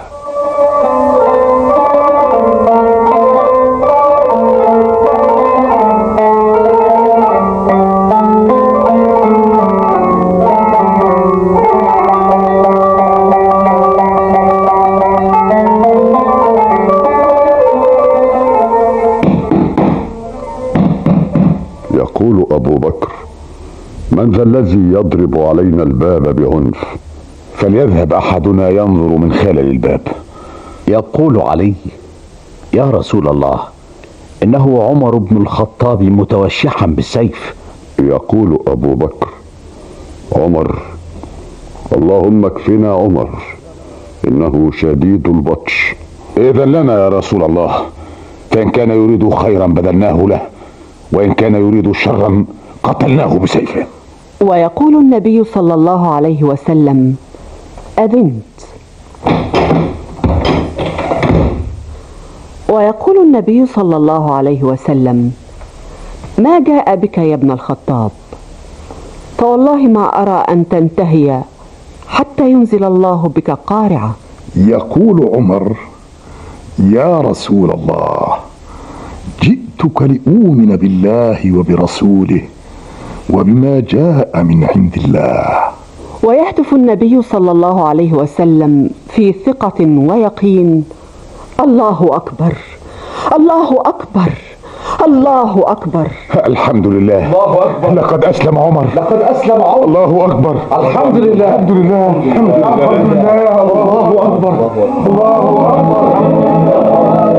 يقول أبو بكر: من ذا الذي يضرب علينا الباب بعنف؟ فليذهب أحدنا ينظر من خلل الباب. يقول علي: يا رسول الله، إنه عمر بن الخطاب متوشحا بالسيف. يقول أبو بكر: عمر، اللهم اكفنا عمر إنه شديد البطش. إذا لنا يا رسول الله، فإن كان يريد خيرا بذلناه له، وإن كان يريد شرا قتلناه بسيفه. ويقول النبي صلى الله عليه وسلم: أذنت. ويقول النبي صلى الله عليه وسلم: ما جاء بك يا ابن الخطاب؟ فوالله ما أرى أن تنتهي حتى ينزل الله بك قارعة. يقول عمر: يا رسول الله، جئتك لأؤمن بالله وبرسوله وبما جاء من عند الله. ويهتف النبي صلى الله عليه وسلم في ثقة ويقين: الله أكبر، الله أكبر، الله أكبر. الحمد لله. الله أكبر. لقد أسلم عمر. لقد أسلم عمر. الله أكبر. الحمد لله. الحمد لله. الحمد لله. الحمد لله. الله أكبر. الله أكبر.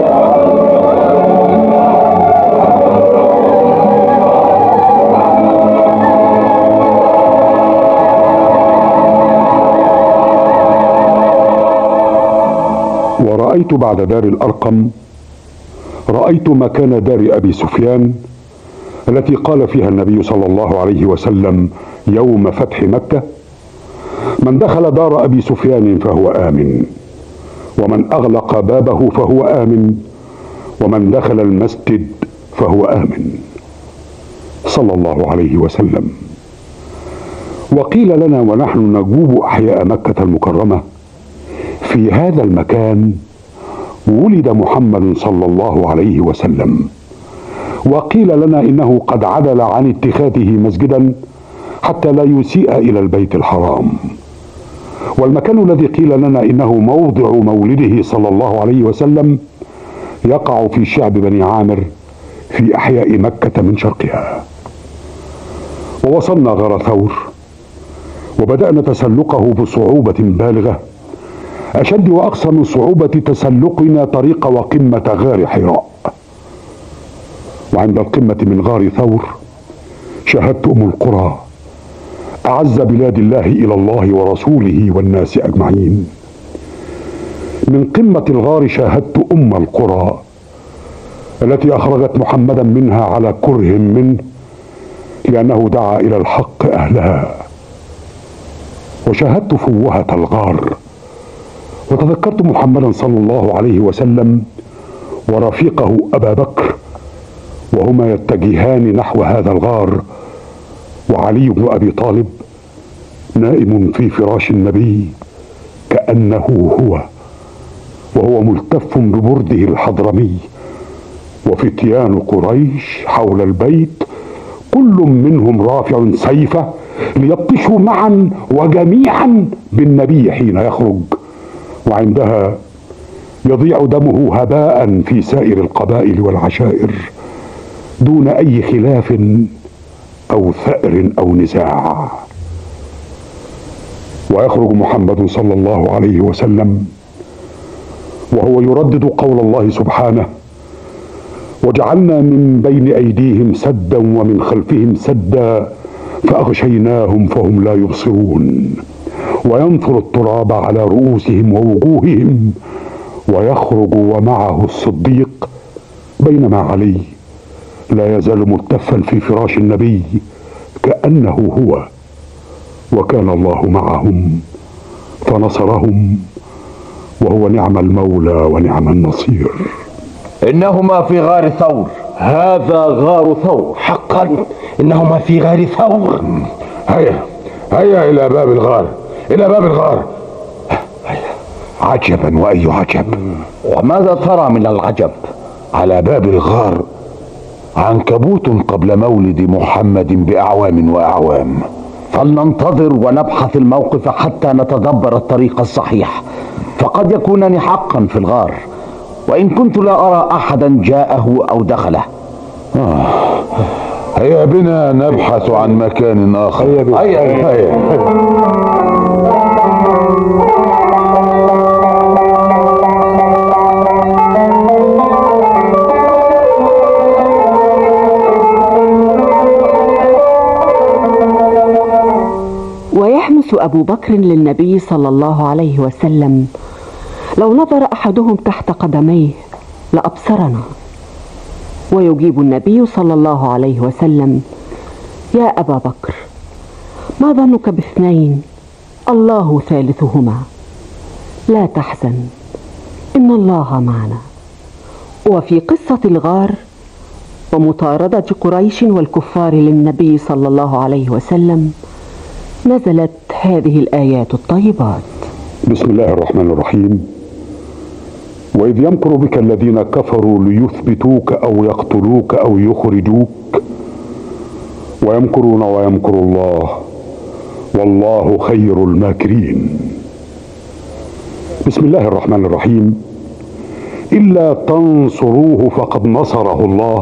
ورأيت بعد دار الأرقم، رأيت مكان دار أبي سفيان التي قال فيها النبي صلى الله عليه وسلم يوم فتح مكة: من دخل دار أبي سفيان فهو آمن، ومن أغلق بابه فهو آمن، ومن دخل المسجد فهو آمن، صلى الله عليه وسلم. وقيل لنا ونحن نجوب أحياء مكة المكرمة: في هذا المكان ولد محمد صلى الله عليه وسلم. وقيل لنا إنه قد عدل عن اتخاذه مسجدا حتى لا يسيء إلى البيت الحرام. والمكان الذي قيل لنا إنه موضع مولده صلى الله عليه وسلم يقع في شعب بني عامر في أحياء مكة من شرقها. ووصلنا غار ثور وبدأنا تسلقه بصعوبة بالغة، أشد وأقصى من صعوبة تسلقنا طريق وقمة غار حراء. وعند القمة من غار ثور شاهدت أم القرى، أعز بلاد الله إلى الله ورسوله والناس أجمعين. من قمة الغار شاهدت أم القرى التي أخرجت محمدا منها على كره منه، لأنه دعا إلى الحق أهلها. وشاهدت فوهة الغار، وتذكرت محمدا صلى الله عليه وسلم ورفيقه أبا بكر وهما يتجهان نحو هذا الغار، وعلي بن أبي طالب نائم في فراش النبي كأنه هو، وهو ملتف ببرده الحضرمي، وفتيان قريش حول البيت كل منهم رافع سيفه ليبطشوا معا وجميعا بالنبي حين يخرج، وعندها يضيع دمه هباء في سائر القبائل والعشائر دون أي خلاف أو ثأر أو نزاع. ويخرج محمد صلى الله عليه وسلم وهو يردد قول الله سبحانه: وجعلنا من بين أيديهم سدا ومن خلفهم سدا فأغشيناهم فهم لا يبصرون، وينثر التراب على رؤوسهم ووجوههم، ويخرج ومعه الصديق، بينما علي لا يزال ملتفا في فراش النبي كأنه هو. وكان الله معهم فنصرهم، وهو نعم المولى ونعم النصير. إنهما في غار ثور. هذا غار ثور. حقا إنهما في غار ثور. هيا هيا إلى باب الغار، إلى باب الغار. عجبا وأي عجب. وماذا ترى من العجب؟ على باب الغار عنكبوت قبل مولد محمد بأعوام وأعوام. فلننتظر ونبحث الموقف حتى نتدبر الطريق الصحيح، فقد يكونان حقا في الغار، وإن كنت لا أرى أحدا جاءه أو دخله. آه. هيا بنا نبحث عن مكان آخر. هيا بنا. هيا هيا. ويحمس أبو بكر للنبي صلى الله عليه وسلم: لو نظر أحدهم تحت قدميه لأبصرنا. ويجيب النبي صلى الله عليه وسلم: يا أبا بكر، ما ظنك باثنين الله ثالثهما؟ لا تحزن، إن الله معنا. وفي قصة الغار ومطاردة قريش والكفار للنبي صلى الله عليه وسلم نزلت هذه الآيات الطيبات. بسم الله الرحمن الرحيم. وإذ يمكر بك الذين كفروا ليثبتوك أو يقتلوك أو يخرجوك ويمكرون ويمكر الله والله خير الماكرين. بسم الله الرحمن الرحيم. إلا تنصروه فقد نصره الله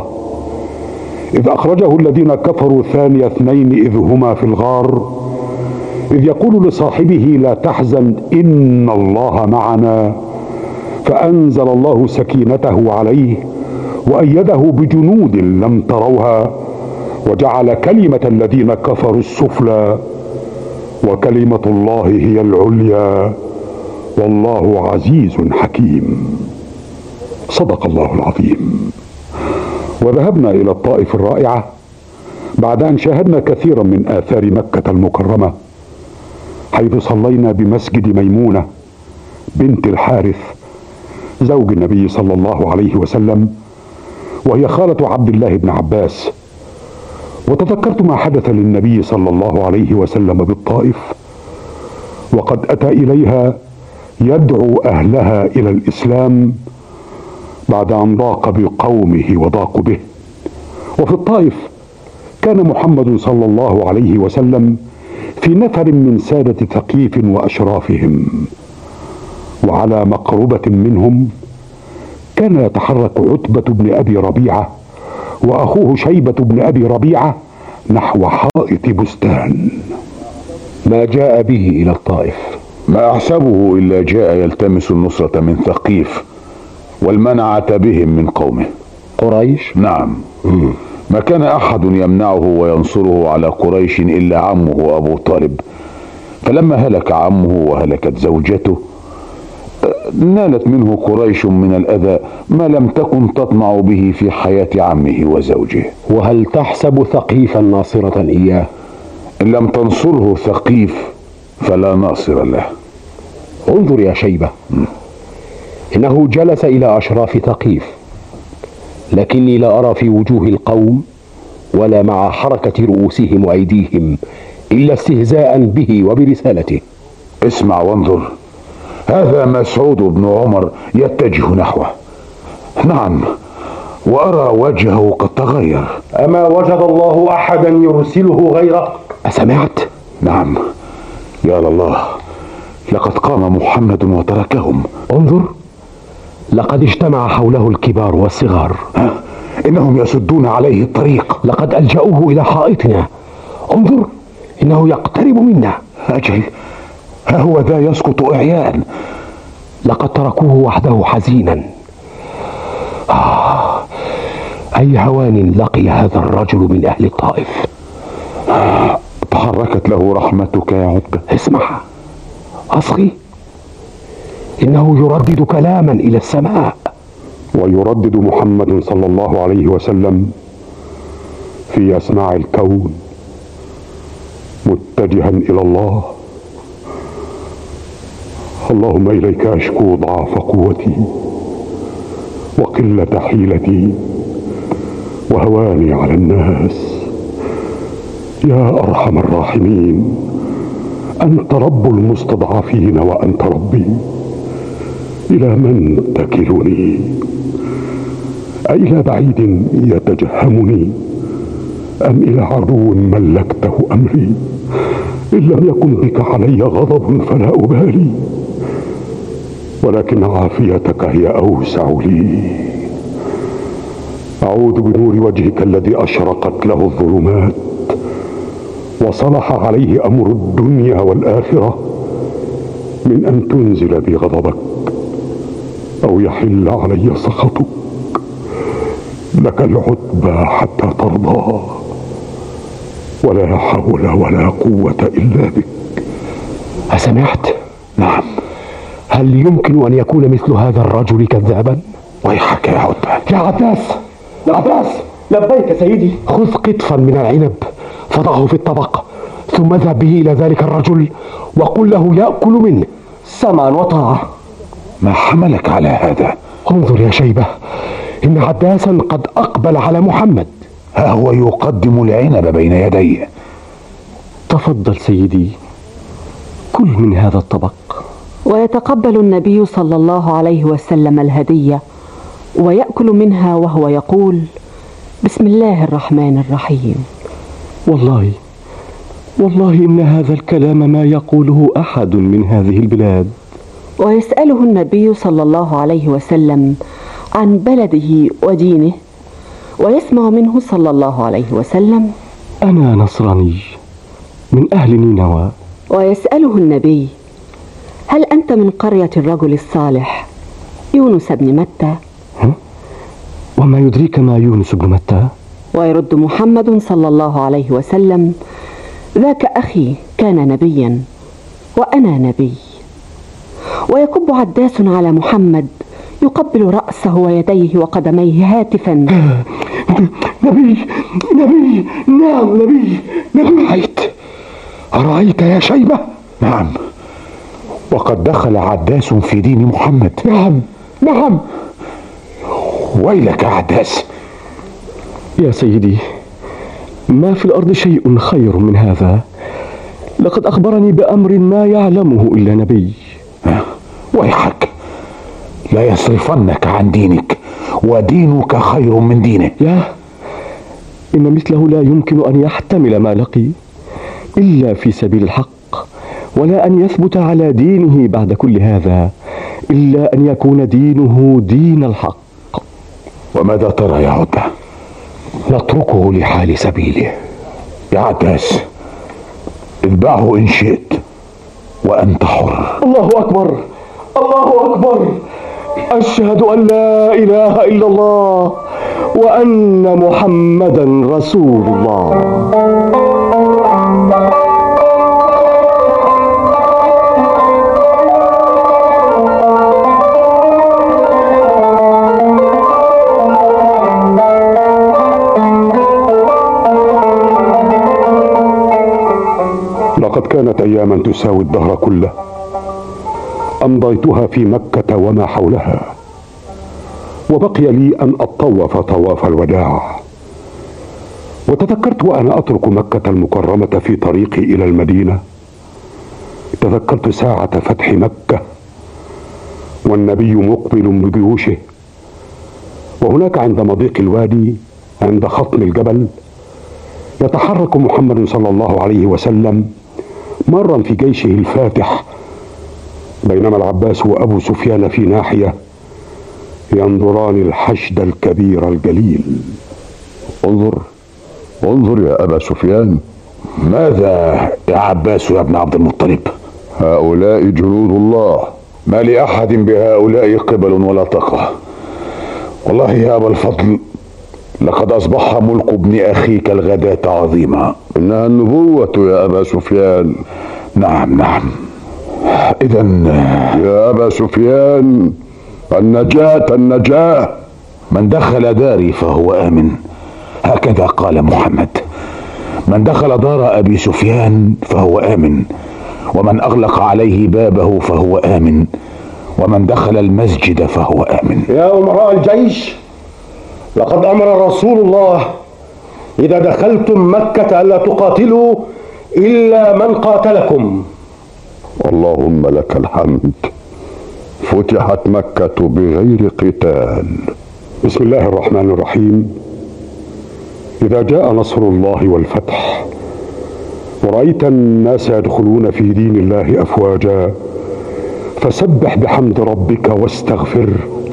إذ أخرجه الذين كفروا ثاني اثنين إذ هما في الغار إذ يقول لصاحبه لا تحزن إن الله معنا فأنزل الله سكينته عليه وأيده بجنود لم تروها وجعل كلمة الذين كفروا السفلى وكلمة الله هي العليا والله عزيز حكيم. صدق الله العظيم. وذهبنا إلى الطائف الرائعة بعد أن شاهدنا كثيرا من آثار مكة المكرمة، حيث صلينا بمسجد ميمونة بنت الحارث زوج النبي صلى الله عليه وسلم، وهي خالة عبد الله بن عباس. وتذكرت ما حدث للنبي صلى الله عليه وسلم بالطائف، وقد أتى إليها يدعو أهلها إلى الإسلام بعد أن ضاق بقومه وضاقوا به. وفي الطائف كان محمد صلى الله عليه وسلم في نفر من سادة ثقيف وأشرافهم، وعلى مقربة منهم كان يتحرك عتبة بن أبي ربيعة وأخوه شيبة بن أبي ربيعة نحو حائط بستان. ما جاء به إلى الطائف؟ ما أحسبه إلا جاء يلتمس النصرة من ثقيف والمنعة بهم من قومه. قريش؟ نعم. م. ما كان أحد يمنعه وينصره على قريش إلا عمه أبو طالب، فلما هلك عمه وهلكت زوجته نالت منه قريش من الأذى ما لم تكن تطمع به في حياة عمه وزوجه. وهل تحسب ثقيفا ناصرة إياه؟ إن لم تنصره ثقيف فلا ناصر له. انظر يا شيبة، م. إنه جلس إلى أشراف ثقيف، لكني لا أرى في وجوه القوم ولا مع حركة رؤوسهم وأيديهم إلا استهزاء به وبرسالته. اسمع وانظر، هذا مسعود بن عمر يتجه نحوه. نعم، وأرى وجهه قد تغير. أما وجد الله أحدا يرسله غيره؟ أسمعت؟ نعم. يا الله، لقد قام محمد وتركهم. انظر، لقد اجتمع حوله الكبار والصغار. ها؟ إنهم يسدون عليه الطريق. لقد ألجأوه إلى حائطنا. انظر، إنه يقترب منا. أجل، ها هو ذا يسقط إعيان. لقد تركوه وحده حزينا. آه، أي هوان لقي هذا الرجل من أهل الطائف. آه، تحركت له رحمتك يا عتبة. اسمع، أصغي، إنه يردد كلاما إلى السماء. ويردد محمد صلى الله عليه وسلم في أسماع الكون متجها إلى الله: اللهم إليك أشكو ضعف قوتي وقلة حيلتي وهواني على الناس. يا أرحم الراحمين، أنت رب المستضعفين وأنت ربي، إلى من تكلني؟ أإلى بعيد يتجهمني أم إلى عدو ملكته أمري؟ إن لم يكن بك علي غضب فلا أبالي، ولكن عافيتك هي أوسع لي. أعوذ بنور وجهك الذي أشرقت له الظلمات وصلح عليه أمر الدنيا والآخرة من أن تنزل بي غضبك أو يحل علي سخطك. لك العتبى حتى ترضى، ولا حول ولا قوة إلا بك. أسمعت؟ نعم. هل يمكن أن يكون مثل هذا الرجل كذابا؟ ويحك يا عتبة. يا عباس، عباس، لبيك سيدي. خذ قطفا من العنب فضعه في الطبق، ثم اذهب به إلى ذلك الرجل وقل له يأكل منه. سمعا وطاعة. ما حملك على هذا؟ انظر يا شيبة، إن عداسا قد أقبل على محمد. ها هو يقدم العنب بين يديه. تفضل سيدي، كل من هذا الطبق. ويتقبل النبي صلى الله عليه وسلم الهدية ويأكل منها وهو يقول: بسم الله الرحمن الرحيم. والله والله إن هذا الكلام ما يقوله أحد من هذه البلاد. ويسأله النبي صلى الله عليه وسلم عن بلده ودينه، ويسمع منه صلى الله عليه وسلم: أنا نصراني من أهل نينوى. ويسأله النبي: هل أنت من قرية الرجل الصالح يونس بن متى؟ وما يدريك ما يونس بن متى؟ ويرد محمد صلى الله عليه وسلم: ذاك أخي كان نبيا وأنا نبي. ويكب عداس على محمد يقبل رأسه ويديه وقدميه هاتفا: نبي نبي نعم نبي نبي. أرأيت أرأيت يا شيبة؟ نعم، وقد دخل عداس في دين محمد. نعم نعم. ويلك يا عداس. يا سيدي، ما في الأرض شيء خير من هذا. لقد أخبرني بأمر ما يعلمه إلا نبي. ويحك، لا يصرفنك عن دينك، ودينك خير من دينه. لا، إن مثله لا يمكن أن يحتمل ما لقي إلا في سبيل الحق، ولا أن يثبت على دينه بعد كل هذا إلا أن يكون دينه دين الحق. وماذا ترى يا عتبة؟ نتركه لحال سبيله. يا عداس، اتبعه إن شئت وأنت حر. الله أكبر، الله أكبر. أشهد أن لا إله إلا الله وأن محمدا رسول الله. لقد كانت أياما تساوي الدهر كله أمضيتها في مكة وما حولها، وبقي لي أن أطوف طواف الوداع. وتذكرت وأنا أترك مكة المكرمة في طريقي إلى المدينة، تذكرت ساعة فتح مكة والنبي مقبل بجيوشه، وهناك عند مضيق الوادي عند خطم الجبل يتحرك محمد صلى الله عليه وسلم مرا في جيشه الفاتح، بينما العباس وأبو سفيان في ناحية ينظران الحشد الكبير الجليل. انظر انظر يا أبا سفيان. ماذا يا عباس يا ابن عبد المطلب؟ هؤلاء جنود الله. ما لأحد بهؤلاء قبل ولا طاقة. والله يا أبا الفضل، لقد أصبح ملك ابن أخيك الغداة عظيما. إنها النبوة يا أبا سفيان. نعم نعم. إذا يا أبا سفيان، النجاة النجاة. من دخل داري فهو آمن، هكذا قال محمد. من دخل دار أبي سفيان فهو آمن، ومن أغلق عليه بابه فهو آمن، ومن دخل المسجد فهو آمن. يا أمراء الجيش، لقد أمر رسول الله إذا دخلتم مكة ألا تقاتلوا إلا من قاتلكم. اللهم لك الحمد، فتحت مكة بغير قتال. بسم الله الرحمن الرحيم. إذا جاء نصر الله والفتح ورأيت الناس يدخلون في دين الله أفواجا فسبح بحمد ربك واستغفر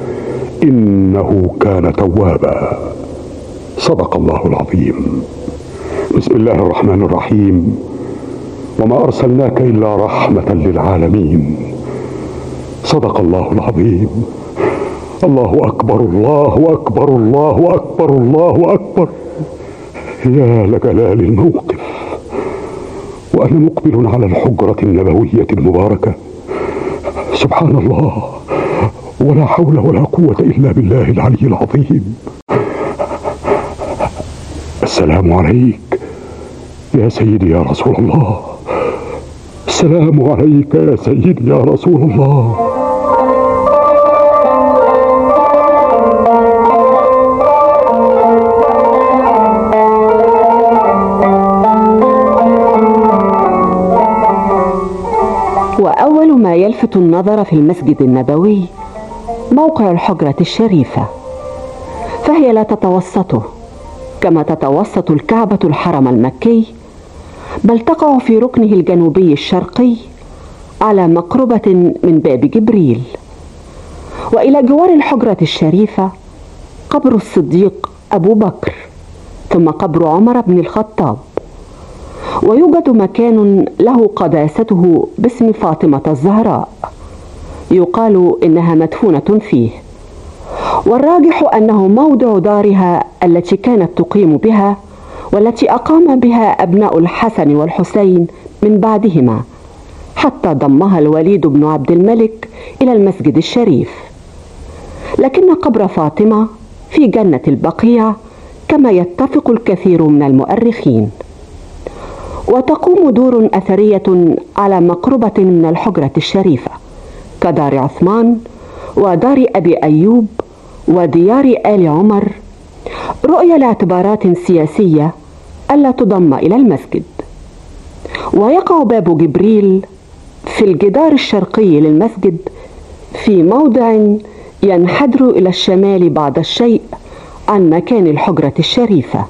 إنه كان توابا. صدق الله العظيم. بسم الله الرحمن الرحيم. وما أرسلناك إلا رحمة للعالمين. صدق الله العظيم. الله أكبر الله أكبر الله أكبر الله أكبر. يا لجلال الموقف، وأنا مقبل على الحجرة النبوية المباركة. سبحان الله، ولا حول ولا قوة إلا بالله العلي العظيم. السلام عليك يا سيدي يا رسول الله. السلام عليك يا سيدي يا رسول الله. أول ما يلفت النظر في المسجد النبوي موقع الحجرة الشريفة، فهي لا تتوسطه كما تتوسط الكعبة الحرم المكي، بل تقع في ركنه الجنوبي الشرقي على مقربة من باب جبريل. وإلى جوار الحجرة الشريفة قبر الصديق أبو بكر، ثم قبر عمر بن الخطاب. ويوجد مكان له قداسته باسم فاطمة الزهراء، يقال إنها مدفونة فيه، والراجح أنه موضع دارها التي كانت تقيم بها، والتي أقام بها أبناء الحسن والحسين من بعدهما، حتى ضمها الوليد بن عبد الملك إلى المسجد الشريف. لكن قبر فاطمة في جنة البقيع كما يتفق الكثير من المؤرخين. وتقوم دور أثرية على مقربة من الحجرة الشريفة كدار عثمان ودار أبي أيوب وديار آل عمر، رؤية لاعتبارات سياسية ألا تضم إلى المسجد. ويقع باب جبريل في الجدار الشرقي للمسجد في موضع ينحدر إلى الشمال بعض الشيء عن مكان الحجرة الشريفة،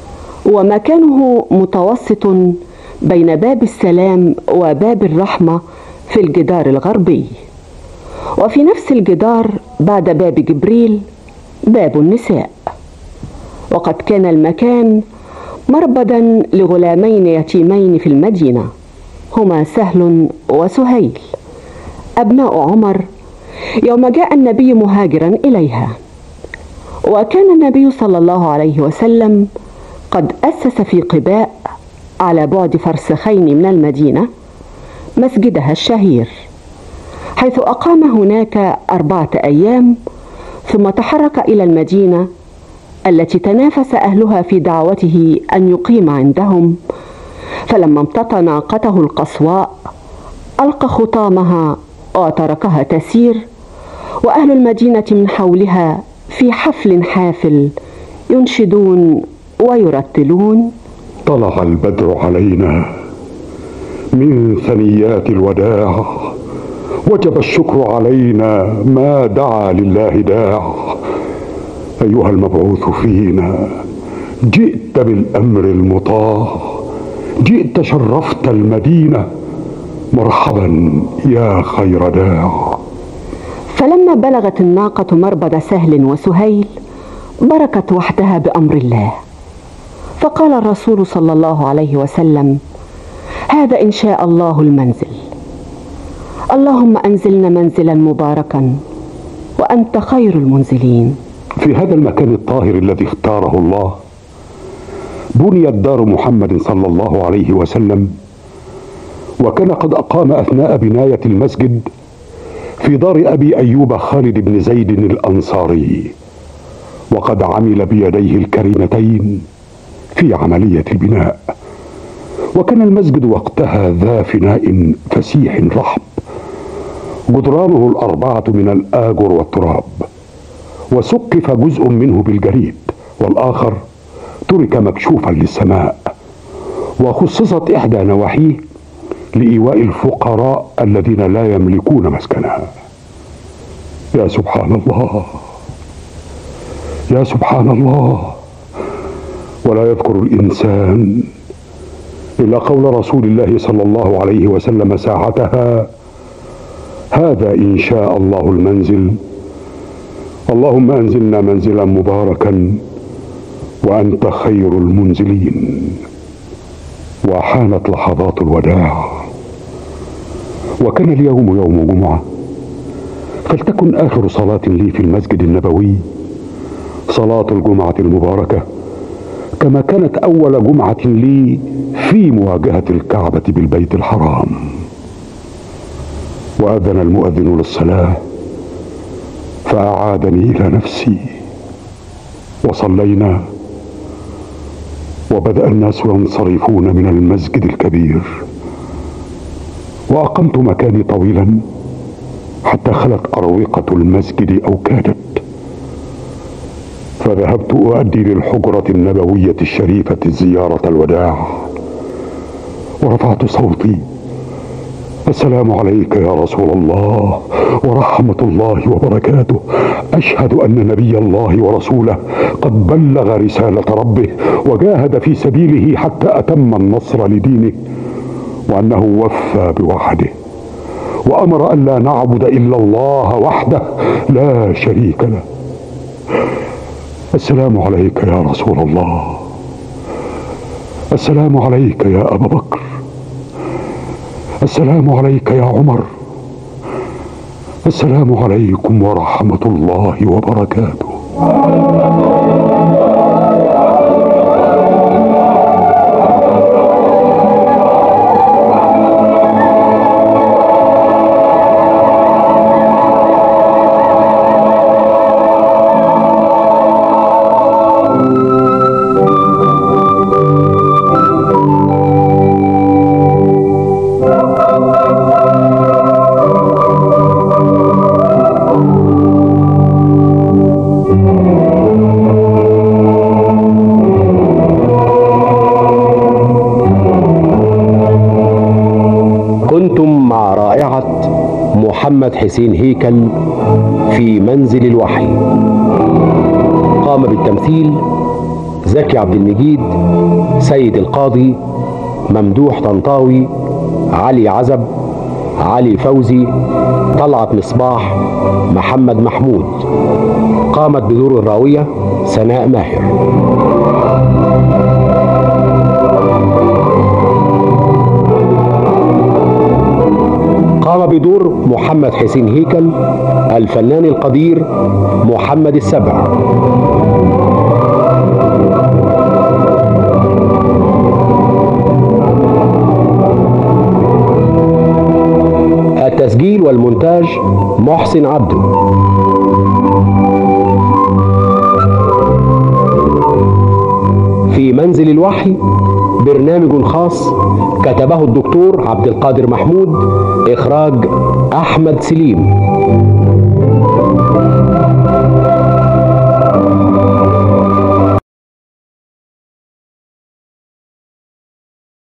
ومكانه متوسط بين باب السلام وباب الرحمة في الجدار الغربي. وفي نفس الجدار بعد باب جبريل باب النساء. وقد كان المكان مربدا لغلامين يتيمين في المدينة، هما سهل وسهيل أبناء عمر، يوم جاء النبي مهاجرا إليها. وكان النبي صلى الله عليه وسلم قد أسس في قباء على بعد فرسخين من المدينة مسجدها الشهير، حيث أقام هناك أربعة أيام، ثم تحرك إلى المدينة التي تنافس أهلها في دعوته أن يقيم عندهم. فلما امتطى ناقته القصواء ألقى خطامها وتركها تسير، وأهل المدينة من حولها في حفل حافل ينشدون ويرتلون: طلع البدر علينا من ثنيات الوداع، وجب الشكر علينا ما دعا لله داع. أيها المبعوث فينا جئت بالأمر المطاع، جئت شرفت المدينة، مرحبا يا خير داع. فلما بلغت الناقة مربد سهل وسهيل بركت وحدها بأمر الله، فقال الرسول صلى الله عليه وسلم: هذا إن شاء الله المنزل، اللهم أنزلنا منزلا مباركا وأنت خير المنزلين. في هذا المكان الطاهر الذي اختاره الله بنيت دار محمد صلى الله عليه وسلم، وكان قد أقام أثناء بناية المسجد في دار أبي أيوب خالد بن زيد الأنصاري، وقد عمل بيديه الكريمتين في عملية البناء. وكان المسجد وقتها ذا فناء فسيح رحب، جدرانه الأربعة من الآجر والتراب، وسقف جزء منه بالجريد، والآخر ترك مكشوفا للسماء، وخصصت إحدى نواحيه لإيواء الفقراء الذين لا يملكون مسكنها. يا سبحان الله، يا سبحان الله. ولا يذكر الإنسان إلا قول رسول الله صلى الله عليه وسلم ساعتها: هذا إن شاء الله المنزل، اللهم أنزلنا منزلا مباركا وأنت خير المنزلين. وحانت لحظات الوداع، وكان اليوم يوم جمعة، فلتكن آخر صلاة لي في المسجد النبوي صلاة الجمعة المباركة، كما كانت أول جمعة لي في مواجهة الكعبة بالبيت الحرام. وأذن المؤذن للصلاة فأعادني إلى نفسي، وصلينا، وبدأ الناس ينصرفون من المسجد الكبير، وأقمت مكاني طويلا حتى خلت أروقة المسجد أو كادت، فذهبت أؤدي للحجرة النبوية الشريفة زيارة الوداع، ورفعت صوتي: السلام عليك يا رسول الله ورحمة الله وبركاته. أشهد أن نبي الله ورسوله قد بلغ رسالة ربه وجاهد في سبيله حتى أتم النصر لدينه، وأنه وفى بوعده وأمر أن لا نعبد إلا الله وحده لا شريك له. السلام عليك يا رسول الله. السلام عليك يا أبا بكر. السلام عليك يا عمر. السلام عليكم ورحمة الله وبركاته. محمد حسين هيكل في منزل الوحي. قام بالتمثيل زكي عبد المجيد، سيد القاضي، ممدوح طنطاوي، علي عزب، علي فوزي، طلعت مصباح، محمد محمود. قامت بدور الراوية سناء ماهر. قام بدور محمد حسين هيكل الفنان القدير محمد السبع. التسجيل والمونتاج محسن عبده. في منزل الوحي برنامج خاص كتبه الدكتور عبد القادر محمود، إخراج أحمد سليم.